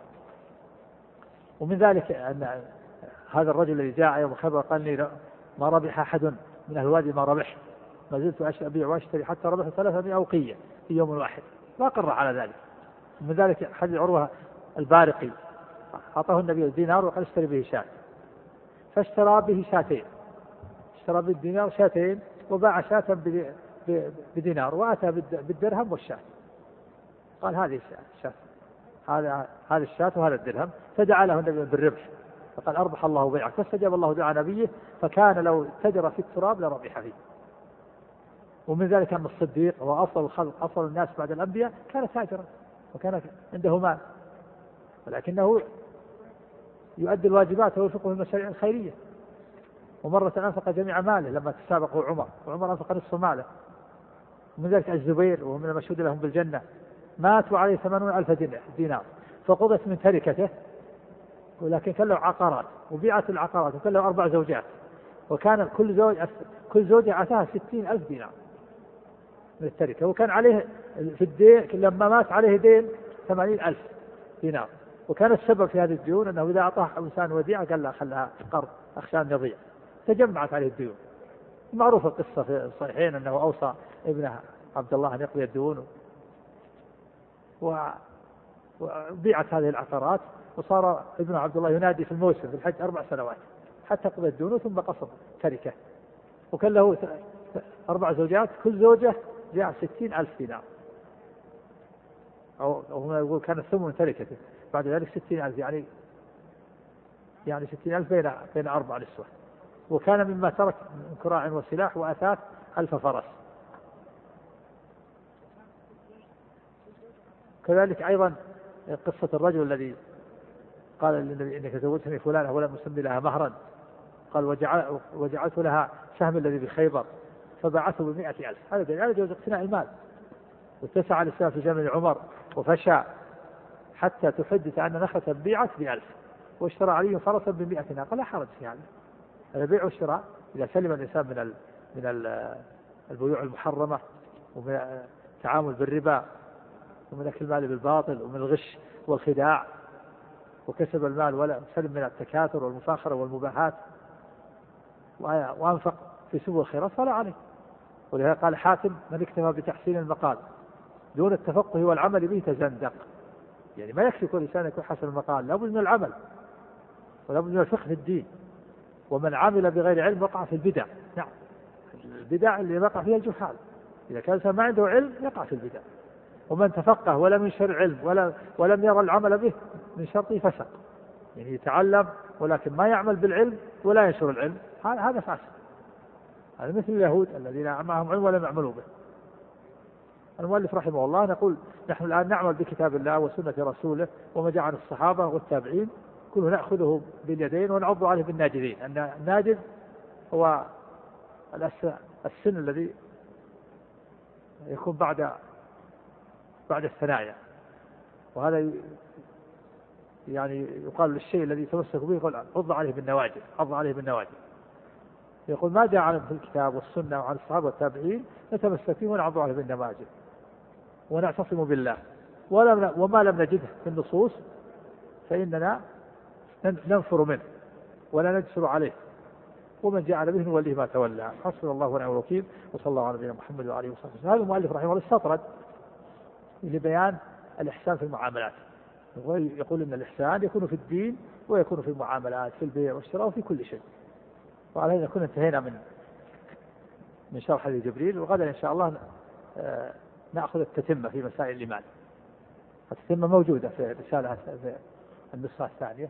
ومن ذلك أن هذا الرجل الذي جاء يوم خيبر قال لي ما ربح أحد من أهل الوادي ما ربح، ما زلت أبيع وأشتري حتى ربح ثلاثمائة أوقية في يوم واحد، لا قر على ذلك. من ذلك حديث عروة البارقي أعطاه النبي الدينار وقال اشتري به شاة، فاشترى به شاتين، اشترى بالدينار شاتين وباع شاة بدينار وأتى بالدرهم والشاة، قال هذه الشاة هذا هذا الشاة وهذا الدرهم، فدعا له النبي بالربح فقال أربح الله بيعك، فاستجاب الله دعاء نبيه فكان لو تجر في التراب لربح فيه. ومن ذلك أن الصديق هو أفضل الخلق أفضل الناس بعد الأنبياء كان تاجرا وكان عنده مال، ولكنه يؤدي الواجبات وينفقه في المشاريع الخيرية. ومرة أنفق جميع ماله لما تسابقه عمر، وعمر أنفق نصف ماله. ومن ذلك الزبير ومن المشهود لهم بالجنة مات وعليه ثمانون ألف دينار، فقضت من تركته، ولكن كان له عقارات وبيعت العقارات، وكان له أربع زوجات، وكان كل زوج كل زوجة أتاها ستين ألف دينار من التركة، وكان عليه في الدين لما مات عليه دين ثمانين ألف دينار، وكان السبب في هذه الديون أنه إذا أعطاه إنسان وديعة قال لا خلها قرض أخشى أن يضيع، تجمعت عليه الديون. معروف القصة في الصحيحين أنه أوصى ابنه عبد الله أن يقضي الديون، وبيعت هذه العقارات، وصار ابن عبد الله ينادي في الموسم في الحج أربع سنوات حتى قضى الديون ثم قصد تركه. وكان له أربع زوجات كل زوجة جاء ستين ألف دينار، أو هنا يقول كان الثمن تركته بعد ذلك ستين ألف، يعني يعني ستين ألف بين بين أربع نسوة. وكان مما ترك من كراع وسلاح وأثاث ألف فرس. كذلك أيضا قصة الرجل الذي قال للنبي إنك زوجتني فلانة ولم أسمي لها مهرا، قال وجعل وجعلت لها سهم الذي بخيبر فبعثه بمئة ألف، هذا دليل على جواز اقتناء المال. واتسع الإسلام في زمن عمر وفشى حتى تحدث أن نخلة بيعت بألف، واشترى علي فرسا بمئة ناقة، لا حرج في هذا، هذا بيع وشراء إذا سلم الإنسان من ال من ال البيوع المحرمة ومن التعامل بالربا ومن أكل المال بالباطل ومن الغش والخداع، وكسب المال ولا سلم من التكاثر والمفاخرة والمباحات، وأنفق في سبل الخيرات فلا عليه. ولهذا قال حاتم من اكتفى بتحسين المقال دون التفقه والعمل به تزندق، يعني ما يكفي كل إنسان يكون حسن المقال، لابد من العمل ولابد من الفقه في الدين. ومن عمل بغير علم وقع في البدع، نعم البدع اللي يقع فيها الجهال، إذا كان الإنسان ما عنده علم يقع في البدع. ومن تفقه ولم ينشر علم ولا ولم يرى العمل به من شرطه فسق، يعني يتعلم ولكن ما يعمل بالعلم ولا ينشر العلم، هذا فاسق. هذا مثل اليهود الذين معهم علم ولم يعملوا به. المؤلف رحمه الله نقول نحن الآن نعمل بكتاب الله وسنة رسوله وما جاء عن الصحابة والتابعين، كله نأخذه باليدين ونعض عليه بالناجذين. أن الناجذ هو السن الذي يكون بعد بعد الثنايا، وهذا يعني يقال للشيء الذي يتمسك به يقول عض عليه بالنواجذ، عض عليه بالنواجذ. يقول ما جاء في الكتاب والسنة وعن الصحابة والتابعين نتمسك فيه ونعض عليه بالنواجذ ونعتصم بالله، ولم وما لم نجده في النصوص فإننا ننفر منه ولا نجسر عليه، ومن جعل به نوليه ما تولى. حسبنا الله ونعم الوكيل، وصلى الله على نبينا محمد وعلى اله وصحبه. هذا المؤلف رحمه الله استطرد لبيان الإحسان في المعاملات. يقول إن الإحسان يكون في الدين ويكون في المعاملات في البيع والشراء وفي كل شيء. وعلى هذا نكون انتهينا من من شرح جبريل، وغدا إن شاء الله نأخذ التتمة في مسائل الإيمان. التتمة موجودة في رسالة في النسخة الثانية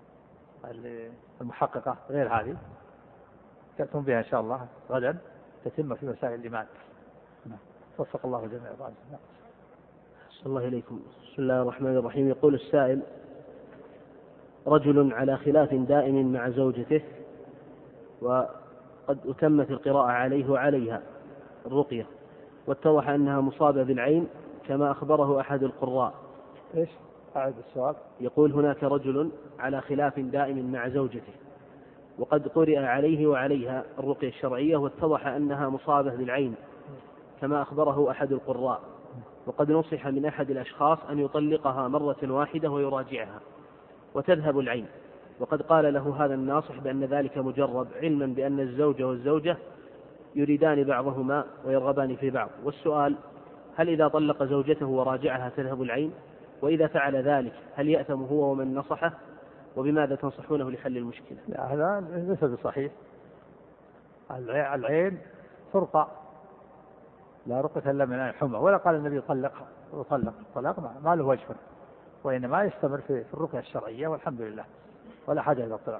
المحققة غير هذه، تأتون بها إن شاء الله غدا تتمة في مسائل الإيمان. وفق الله جميع بعض. صلى الله إليكم. بسم الله الرحمن الرحيم. يقول السائل: رجل على خلاف دائم مع زوجته، وقد أتمت القراءة عليه وعليها الرقية، واتضح أنها مصابة بالعين كما أخبره أحد القراء. إيش؟ أعد السؤال. يقول: هناك رجل على خلاف دائم مع زوجته، وقد قرئ عليه وعليها الرقية الشرعية، واتضح أنها مصابة بالعين كما أخبره أحد القراء، وقد نصح من أحد الأشخاص أن يطلقها مرة واحدة ويراجعها وتذهب العين، وقد قال له هذا الناصح بأن ذلك مجرب، علما بأن الزوج والزوجة يريدان بعضهما ويرغبان في بعض. والسؤال: هل إذا طلق زوجته وراجعها تذهب العين؟ وإذا فعل ذلك هل يأثم هو ومن نصحه؟ وبماذا تنصحونه لحل المشكلة؟ لا، هذا ليس بصحيح. العين فرقة لا رقة إلا من الحمى، ولا قال النبي طلق وطلق الطلاق ما له وجه، وإنما يستمر في الرقية الشرعية والحمد لله، ولا حاجة إلى الطلاق.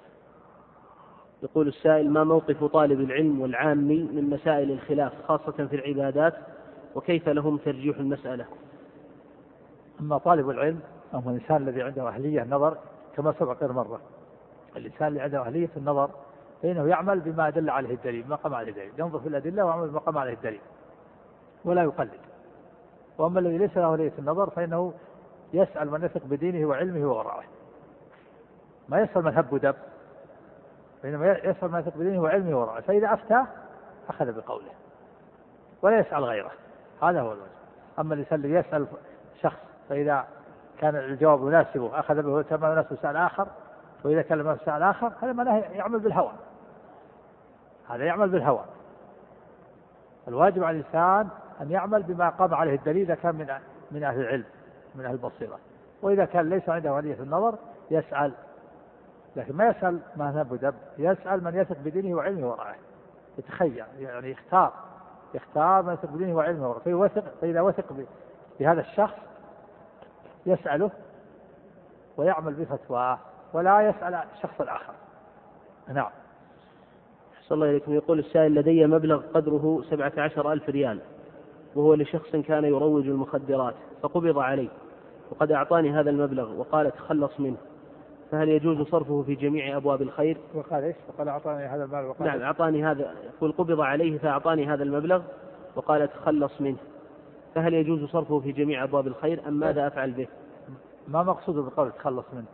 يقول السائل: ما موقف طالب العلم والعامي من مسائل الخلاف خاصة في العبادات، وكيف لهم ترجيح المسألة؟ أما طالب العلم هو الإنسان الذي عنده أهلية النظر، كما سبق غير مرة، الإنسان اللي عنده أهلية النظر فإنه يعمل بما دل عليه الدليل، ما قام عليه الدليل، ينظر في الأدلة ويعمل بما قام عليه الدليل ولا يقلد. وأما الذي ليس له أهلية النظر فإنه يسأل من يثق بدينه وعلمه وورعه، ما يسأل من هب ودب، فإنما يسأل من يثق بدينه وعلمه وورعه، فإذا أفتى أخذ بقوله ولا يسأل غيره، هذا هو الوجه. أما الإنسان الذي يسأل شخص فإذا كان الجواب يناسبه أخذ به وتم يناسب سؤال آخر، وإذا كان لم يناسب سؤال آخر هذا معناه يعمل بالهوى، هذا يعمل بالهوى. الواجب على الإنسان أن يعمل بما قام عليه الدليل إذا كان من من أهل العلم من أهل البصيرة، وإذا كان ليس عنده أهلية النظر يسأل، لكن ما يسأل ما هب ودب، يسأل من يثق بدينه وعلمه ورعاه، يتخير يعني يختار يختار من يثق بدينه وعلمه ورعاه، فيوثق، فإذا وثق بهذا الشخص يسأله ويعمل بفتواه ولا يسأل الشخص الآخر. نعم. صلى الله عليكم. يقول السائل: لدي مبلغ قدره سبعة عشر ألف ريال، وهو لشخص كان يروج المخدرات، فقبض عليه، وقد أعطاني هذا المبلغ وقال تخلص منه، فهل يجوز صرفه في جميع أبواب الخير؟ وقال إيش؟ وقال أعطاني هذا المال وقال نعم أعطاني هذا، يقول قبض عليه فأعطاني هذا المبلغ وقال تخلص منه، فهل يجوز صرفه في جميع أبواب الخير أم ماذا أفعل به؟ ما مقصود بقول تخلص منه؟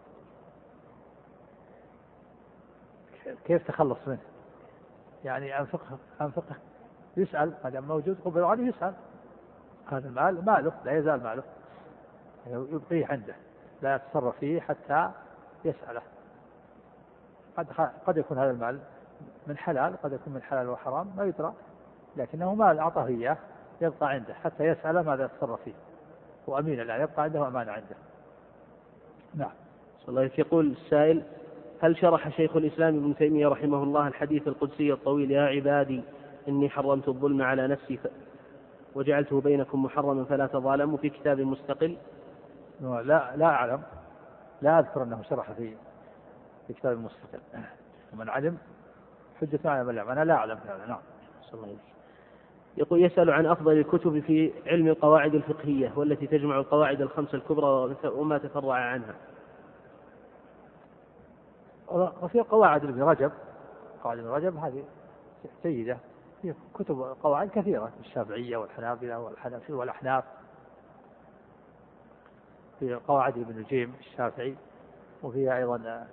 كيف تخلص منه؟ يعني أنفقه أنفقه يسأل، هذا موجود قبض عليه يسأل، هذا المال ماله لا يزال ماله، يبقيه عنده لا يتصرف فيه حتى يسأله. قد قد يكون هذا المال من حلال، قد يكون من حلال وحرام ما يدرى، لكنه مال أعطاه إياه يبقى عنده حتى يسأل ماذا يتصرف فيه، وأمين لا يبقى عنده أمانة عنده. نعم. صلى الله عليه وسلم. يقول السائل: هل شرح شيخ الإسلام ابن تيمية رحمه الله الحديث القدسي الطويل: يا عبادي إني حرمت الظلم على نفسي ف... وجعلته بينكم محرما فلا تظالموا، في كتاب مستقل؟ لا لا أعلم، لا أذكر أنه شرح في في كتاب مستقل، ومن علم حجة على من لا، أنا لا أعلم هذا. نعم. صلى الله عليه وسلم. يقول: يسأل عن أفضل الكتب في علم القواعد الفقهية والتي تجمع القواعد الخمسة الكبرى وما تفرع عنها. وفي قواعد ابن رجب، قواعد ابن رجب هذه جيدة، في كتب قواعد كثيرة، الشافعية والحنابلة والحنفية والأحناف، في قواعد ابن الجيم الشافعي، وفيها أيضا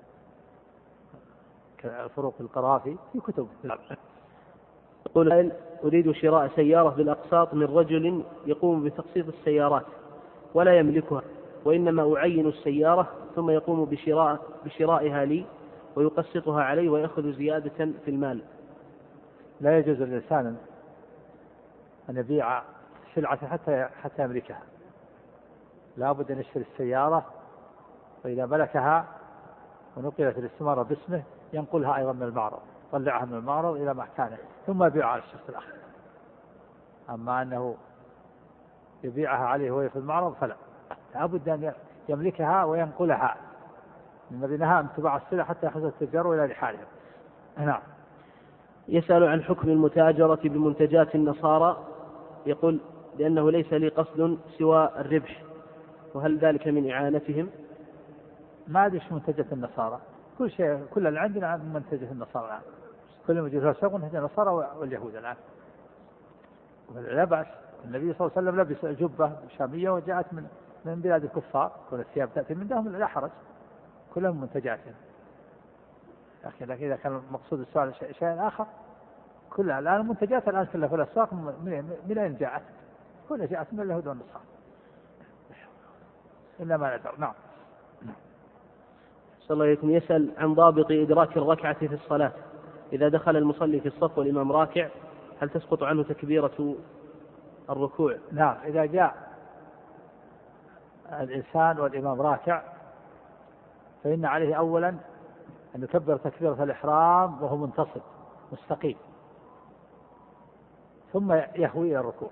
فروق القرافي، في كتب. يقول: أريد شراء سيارة بالأقساط من رجل يقوم بتقسيط السيارات ولا يملكها، وإنما أعين السيارة ثم يقوم بشراء بشرائها لي ويقسطها علي ويأخذ زيادة في المال. لا يجوز للإنسان أن يبيع سلعة حتى حتى يملكها، لا بد أن يشتري السيارة، وإذا ملكها ونقلت الاستمارة باسمه ينقلها أيضا من المعرض، طلعها من المعرض إلى مكانه ثم يبيعها على الشخص الآخر. أما أنه يبيعها عليه وهي في المعرض فلا، لا بد أن يملكها وينقلها، الذي نهى أن تباع السلع حتى يأخذ التجار إلى رحالها. نعم. يسأل عن حكم المتاجرة بمنتجات النصارى، يقول لأنه ليس لي قصد سوى الربح، وهل ذلك من إعانتهم؟ ما أدري ايش منتجات النصارى، كل شيء كل اللي عندنا عن منتجات النصارى الآن، كل ما يجوز سوق منتجات النصارى واليهود الآن. لا بأس، النبي صلى الله عليه وسلم لبس جبة شامية وجاءت من من بلاد الكفار، كل الثياب تأتي من دهم لا حرج، كلهم منتجاتهم. لكن إذا كان المقصود السؤال شيء, شيء آخر، كلها الآن المنتجات الآن كلها في الأسواق من أين جاءت؟ كلها جاءت من اليهود والنصارى إلا ما ندعو. نعم. صلى الله عليه وسلم يسأل عن ضابط إدراك الركعة في الصلاة، إذا دخل المصلي في الصف والإمام راكع هل تسقط عنه تكبيرة الركوع؟ نعم، إذا جاء الإنسان والإمام راكع فإن عليه أولا أن يكبر تكبيرة الإحرام وهو منتصب مستقيم، ثم يهوي إلى الركوع.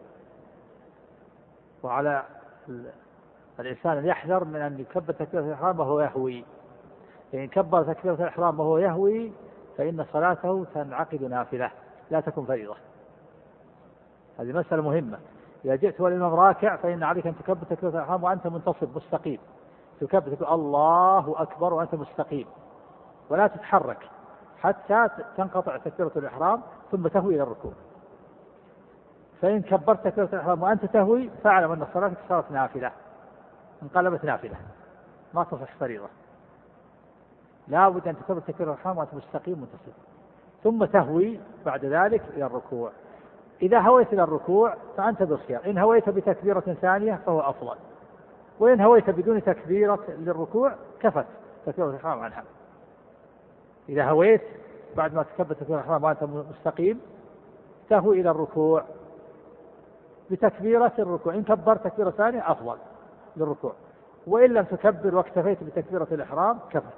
وعلى الإنسان أن يحذر من أن يكبر تكبيرة الإحرام وهو يهوي، فإن كبر تكبيرة الإحرام وهو يهوي فإن صلاته تنعقد نافلة لا تكون فريضة. هذه مسألة مهمة. إذا جئت والإمام راكع فإن عليك أن تكبر تكبيرة الإحرام وأنت منتصب مستقيم، تكبر تقول الله أكبر وأنت مستقيم، ولا تتحرك حتى تنقطع تكبيرة الإحرام ثم تهوي إلى الركوع. فإن كبرت تكبيرة الإحرام وأنت تهوي فاعلم أن صلاتك صارت نافلة، انقلبت نافلة ما تصح فريضة. لا بد أن تكبر تكبيرة الإحرام وأنت مستقيم منتصب، ثم تهوي بعد ذلك إلى الركوع. إذا هويت إلى الركوع فأنت بالخيار، إن هويت بتكبيرة ثانية فهو أفضل، وإن هويت بدون تكبيرة للركوع كفت تكبيرة الإحرام عنها. إذا هويت بعد ما تكبر تكبيرة الإحرام وأنت مستقيم تهوي إلى الركوع بتكبيرة الركوع، إن كبرت تكبيرة ثانية أفضل للركوع، وإن لم تكبر واكتفيت بتكبيرة الإحرام كفت.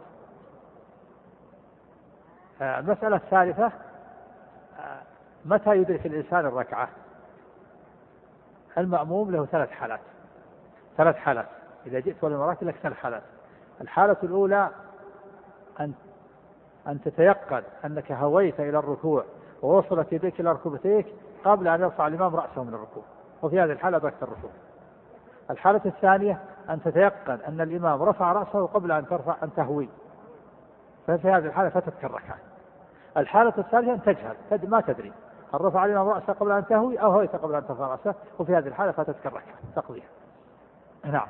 المسألة الثالثة متى يدرك الإنسان الركعة؟ المأموم له ثلاث حالات ثلاث حالات إذا جئت والإمارات لك ثلاث حالات. الحالة الأولى أن أن تتيقن أنك هويت إلى الركوع ووصلت يديك إلى ركبتيك قبل أن يرفع الإمام رأسه من الركوع، وفي هذه الحالة أدركت الركوع. الحالة الثانية أن تتيقن أن الإمام رفع رأسه قبل أن ترفع أن تهوي، ففي هذه الحالة فاتتك الركعة. الحالة الثالثة أن تجهل ما تدري هل رفع الإمام رأسه قبل أن تهوي أو هويت قبل أن ترفع رأسه، وفي هذه الحالة فاتتك الركعة تقضيها. نعم.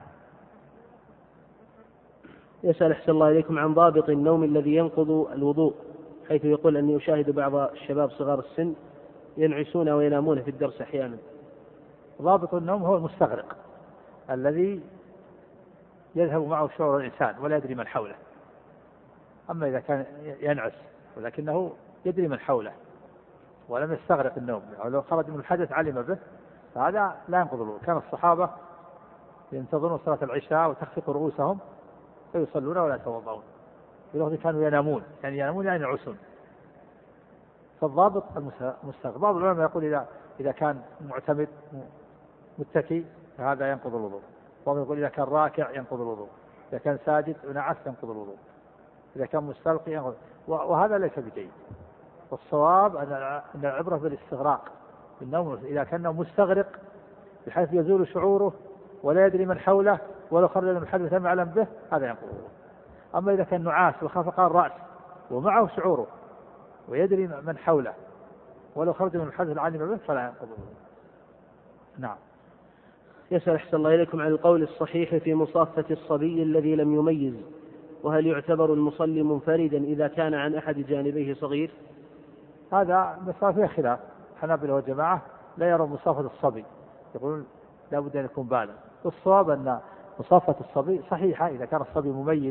يسأل أحسن الله إليكم عن ضابط النوم الذي ينقض الوضوء، حيث يقول أني أشاهد بعض الشباب صغار السن ينعسون وينامون في الدرس أحيانا. ضابط النوم هو المستغرق الذي يذهب معه شعور الإنسان ولا يدري من حوله. أما إذا كان ينعس ولكنه يدري من حوله ولم يستغرق النوم، يعني لو خرج من الحدث علم به فهذا لا ينقض الوضوء. كان الصحابة ينتظرون صلاة العشاء وتخفق رؤوسهم فيصلون ولا يتوضؤون، بالوقت كانوا ينامون، يعني ينامون يعني ينعسون. فالضابط المستغرق. بعض العلماء يقول إذا إذا كان معتمد متكي فهذا ينقض الوضوء، بعض يقول إذا كان راكع ينقض الوضوء، إذا كان ساجد ونعس ينقض الوضوء، إذا كان مستلقي ينقض، وهذا ليس بجيد. والصواب أن العبرة بالاستغراق بالنوم، إذا كان مستغرق بحيث يزول شعوره ولا يدري من حوله ولو خرج من الحدث لم يعلم به هذا ينقض الوضوء. أما إذا كان نعاس وخفق الرأس ومعه شعوره ويدري من حوله ولو خرج من الحدث علم به فلا ينقض الوضوء. نعم. يسأل أحسن الله إليكم عن القول الصحيح في مصافة الصبي الذي لم يميز، وهل يعتبر المصلي منفردا إذا كان عن أحد جانبيه صغير؟ هذا مسألة فيها خلاف. الحنابلة والجماعة لا يرون مصافة الصبي، يقولون لا بد أن يكون بالغ. والصواب أن مصافة الصبي صحيحة إذا كان الصبي مميز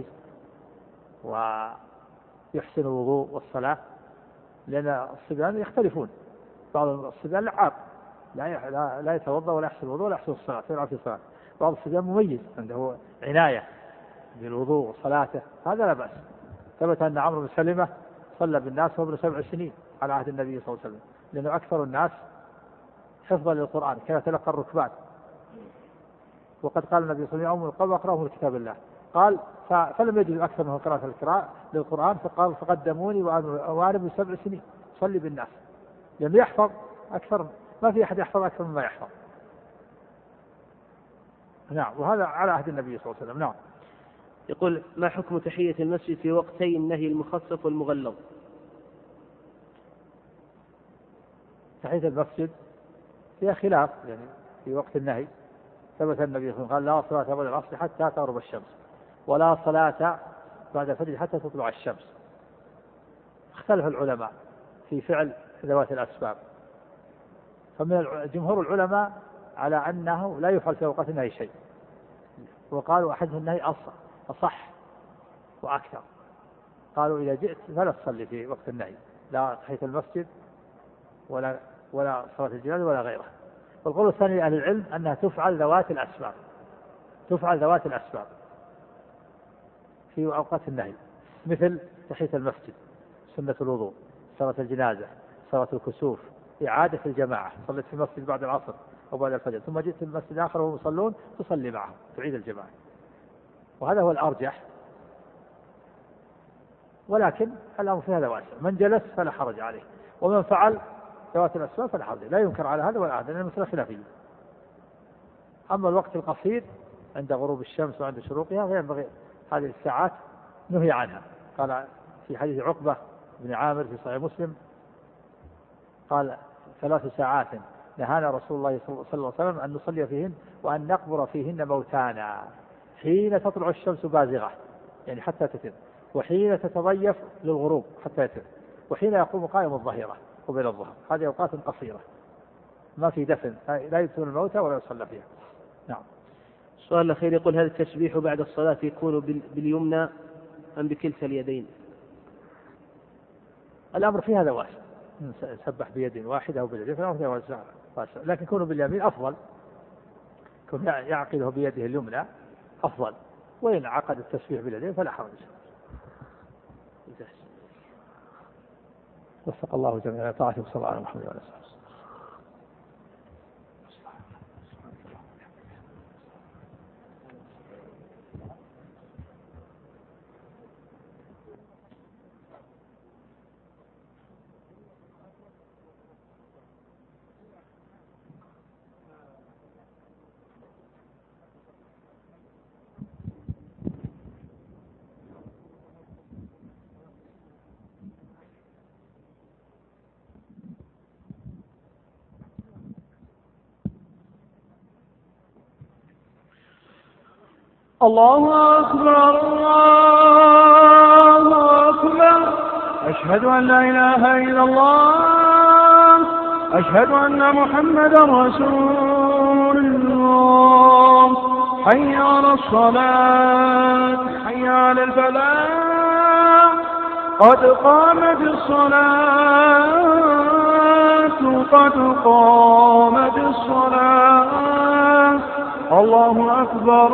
ويحسن الوضوء والصلاة، لأن الصبيان يختلفون، بعض الصبيان لعاب لا لا, لا يتوضأ ولا يحسن الوضوء ولا يحسن الصلاة يلعب في الصلاة. بعض الصبيان مميز عنده عناية بالوضوء وصلاته، هذا لا بأس. ثبت أن عمرو بن سلمة صلى بالناس وهو ابن سبع سنين على عهد النبي صلى الله عليه وسلم، لأنه أكثر الناس حفظا للقرآن، كان يتلقى الركبان. وقد قال النبي صلى الله عليه وسلم: القوم أقرأهم لكتاب الله. قال: فلم يجد أكثر من قراءة القراءة للقرآن، فقال: فقدموني وأنا ابن سبع سنين صلي بالناس، لأنه يحفظ أكثر، ما في أحد يحفظ أكثر مما يحفظ. نعم، وهذا على عهد النبي صلى الله عليه وسلم. نعم. يقول: ما حكم تحية المسجد في وقتي النهي المخصص والمغلظ؟ تحية المسجد فيها خلاف، يعني في وقت النهي ثبت النبي صلى الله عليه وسلم قال: لا صلاة بعد العصر حتى تغرب الشمس، ولا صلاة بعد الفجر حتى تطلع الشمس. اختلف العلماء في فعل ذوات الأسباب، فمن جمهور العلماء على أنه لا يفعل في أوقات النهي شيء، وقالوا أحد النهي أصح وأكثر. قالوا: إذا جئت فلا تصلي في وقت النهي، لا تحية المسجد ولا ولا صلاة الجنازة ولا غيره. والقول الثاني لأهل العلم أنها تفعل ذوات الأسباب، تفعل ذوات الأسباب في أوقات النهي، مثل تحية المسجد، سنة الوضوء، صلاة الجنازة، صلاة الكسوف، إعادة الجماعة، صليت في المسجد بعد العصر أو بعد الفجر ثم جئت في المسجد آخر وهم يصلون تصلي معهم تعيد الجماعة، وهذا هو الأرجح. ولكن الأمر في هذا واسع، من جلس فلا حرج عليه، ومن فعل ذوات الأسباب فلا حرج، لا ينكر على هذا ولا هذا، لأن المسألة خلافية. أما الوقت القصير عند غروب الشمس وعند شروقها فينبغي هذه الساعات نهي عنها. قال في حديث عقبة بن عامر في صحيح مسلم قال: ثلاث ساعات نهانا رسول الله صلى الله عليه وسلم أن نصلي فيهن وأن نقبر فيهن موتانا، حين تطلع الشمس بازغة يعني حتى تتم، وحين تتضيف للغروب حتى يتم، وحين يقوم قائم الظهيرة قبل الظهر. هذه أوقات قصيرة ما في دفن، لا يدفن الموتى ولا يصلى فيها. نعم. السؤال الأخير يقول: هل التسبيح بعد الصلاة يكون باليمنى أم بكلتا اليدين؟ الأمر في هذا واسع، سبح بيد واحدة أو باليدين، فالأمر واسع، لكن كونه باليمين أفضل، كون يعقده بيده اليمنى أفضل، وإن عقد التسبيح باليدين فلا حرج. وفق الله جميعا طاعته صلى الله عليه وسلم. الله أكبر الله أكبر، أشهد أن لا إله إلا الله، أشهد أن محمدا رسول الله. حي على الصلاة، حي على الفلاح، قد قامت الصلاة، قد قامت الصلاة. الله أكبر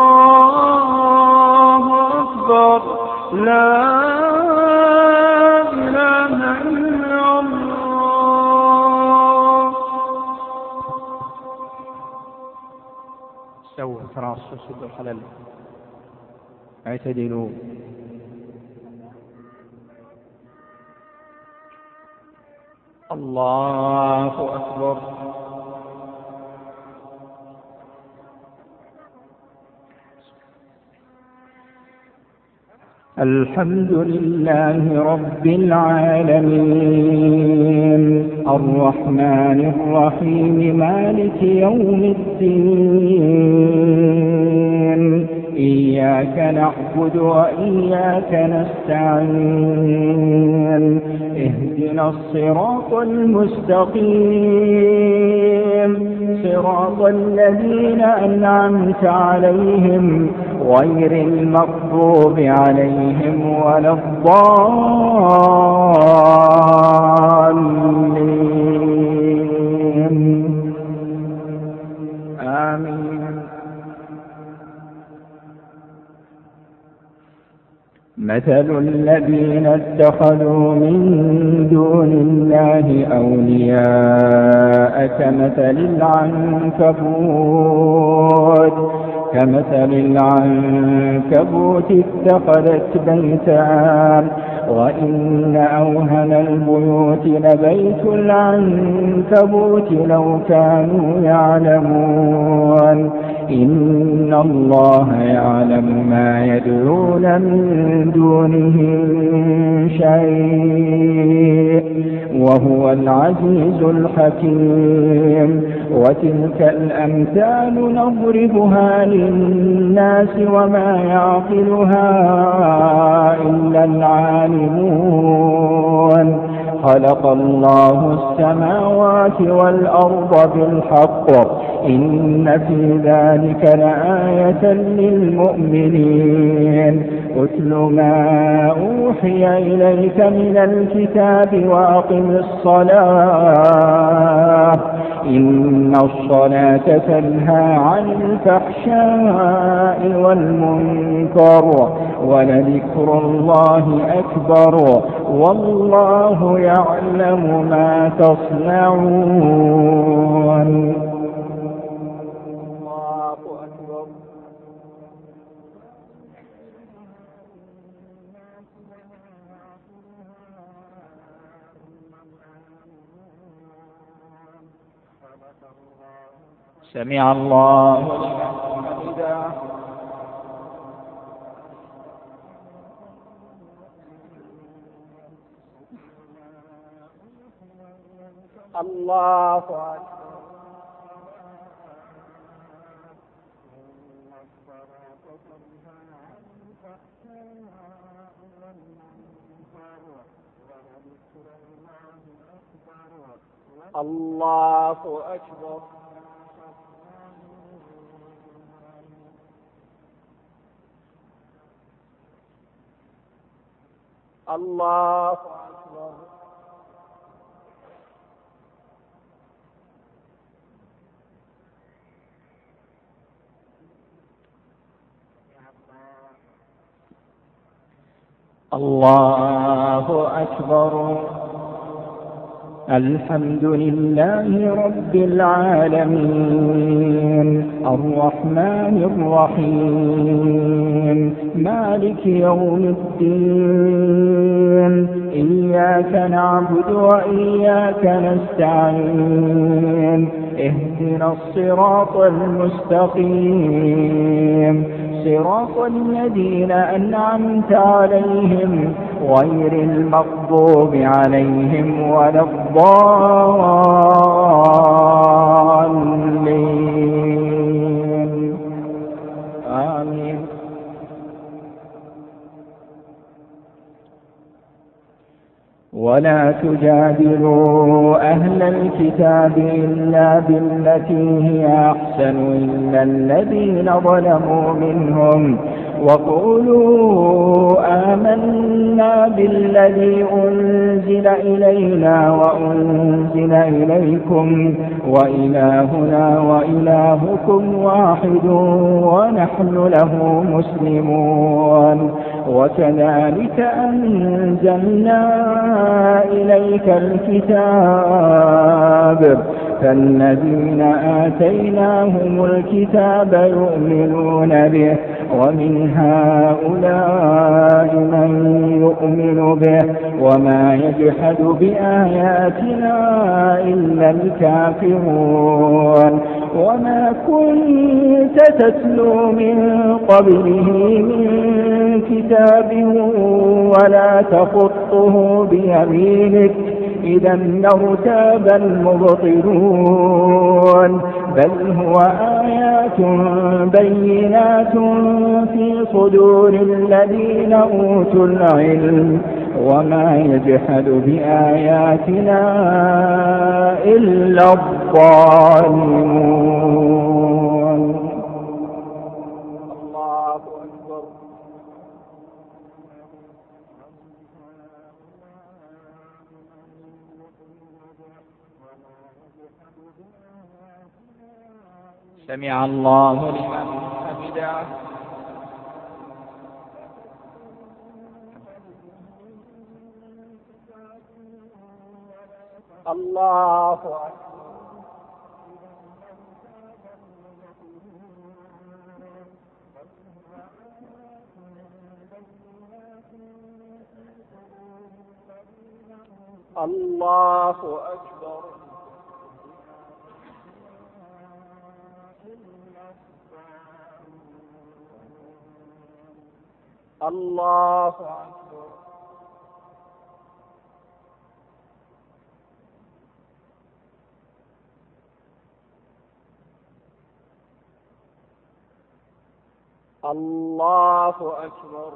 الله أكبر، لا إله إلا الله. استووا تراصوا سدوا الخلل، اعتدلوا. الله أكبر. الحمد لله رب العالمين، الرحمن الرحيم، مالك يوم الدين، إياك نعبد وإياك نستعين، اهدنا الصراط المستقيم، صراط الذين أنعمت عليهم غير المغضوب عليهم ولا الضالين. مثل الذين اتخذوا من دون الله أولياء كمثل العنكبوت كمثل العنكبوت اتخذت بيتا وإن أوهن البيوت لبيت العنكبوت لو كانوا يعلمون إن الله يعلم ما يدعون من دونه من شيء وهو العزيز الحكيم وتلك الأمثال نضربها للناس وما يعقلها إلا العالمون خلق الله السماوات والأرض بالحق إن في ذلك لآية للمؤمنين اتل ما أوحي إليك من الكتاب وأقم الصلاة إن الصلاة تنهى عن الفحشاء والمنكر ولذكر الله أكبر والله يعلم ما تصنعون. سمع الله لمن حمده. الله أكبر. الله أكبر. الله أكبر. الله أكبر. الحمد لله رب العالمين الرحمن الرحيم مالك يوم الدين إياك نعبد وإياك نستعين اهدنا الصراط المستقيم صراط الذين أنعمت عليهم غير المغضوب عليهم ولا الضالين آمين. ولا تجادلوا أهل الكتاب إلا بالتي هي أحسن إلا الذين ظلموا منهم وقولوا آمنا بالذي أنزل إلينا وأنزل إليكم وإلهنا وإلهكم واحد ونحن له مسلمون وكذلك أنزلنا إليك الكتاب فالذين آتيناهم الكتاب يؤمنون به ومن هؤلاء من يؤمن به وما يجحد بآياتنا إلا الكافرون وما كنت تتلو من قبله من كتاب ولا تخطه بيمينك إذا لارتاب المبطلون بل هو آيات بينات في صدور الذين أوتوا العلم وما يجحد بآياتنا إلا الظالمون. الله أكبر. سمع الله لمن حمده. الله أكبر. الله أكبر. الله أكبر. الله أكبر.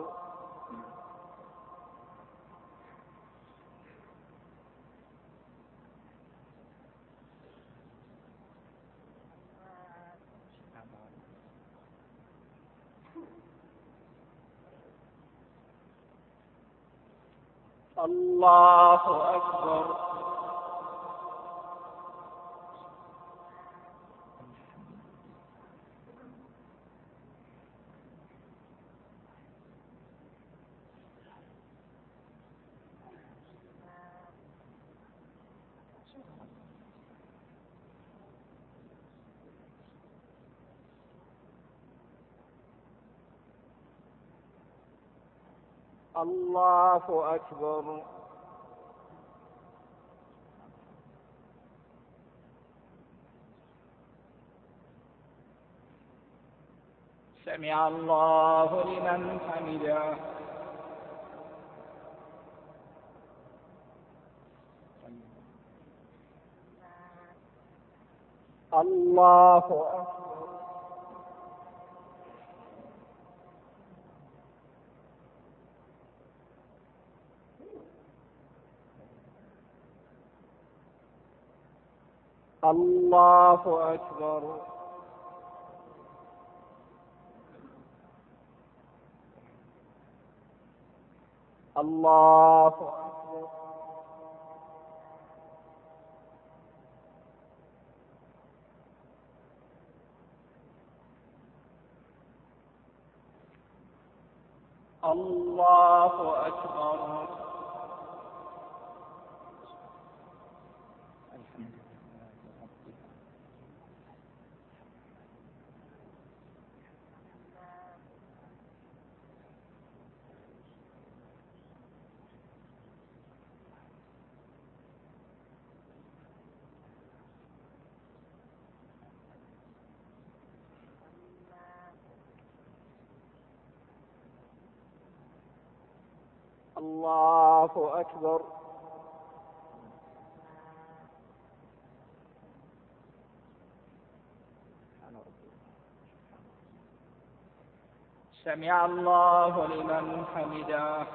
الله أكبر. الله أكبر. سمع الله لمن حمده. الله أكبر. الله أكبر. الله أكبر. الله أكبر. الله أكبر. سمع الله لمن حمده.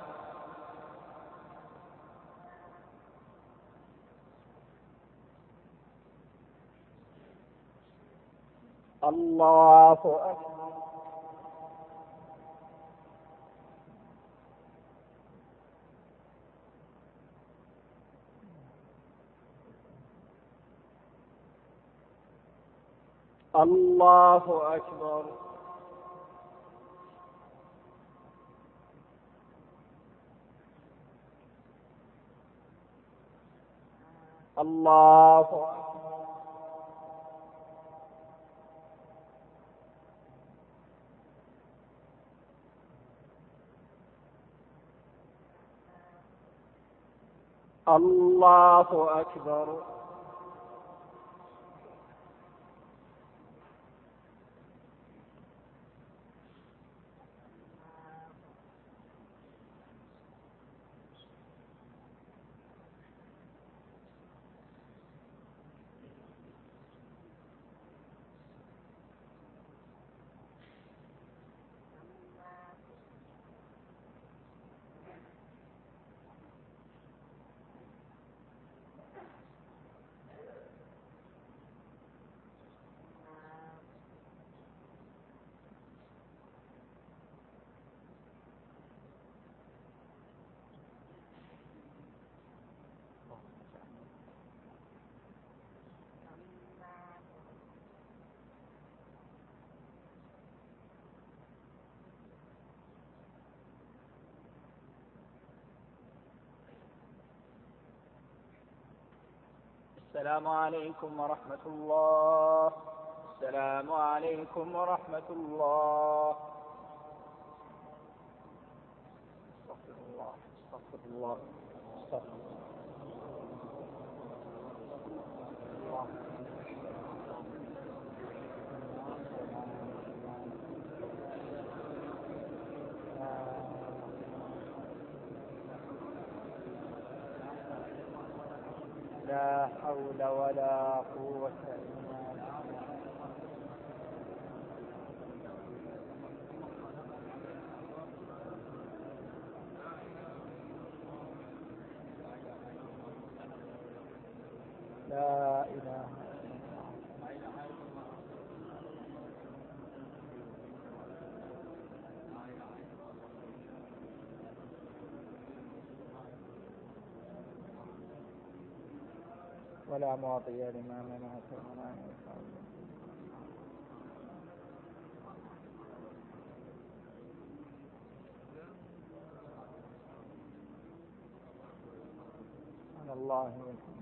الله أكبر. الله أكبر. الله أكبر. الله أكبر. السلام عليكم ورحمة الله. السلام عليكم ورحمة الله. استغفر الله استغفر الله استغفر الله. لا حول ولا قوة إلا بالله. لا إله إلا الله. ولا معطي لما منعت ولا ينفع. سبحان الله.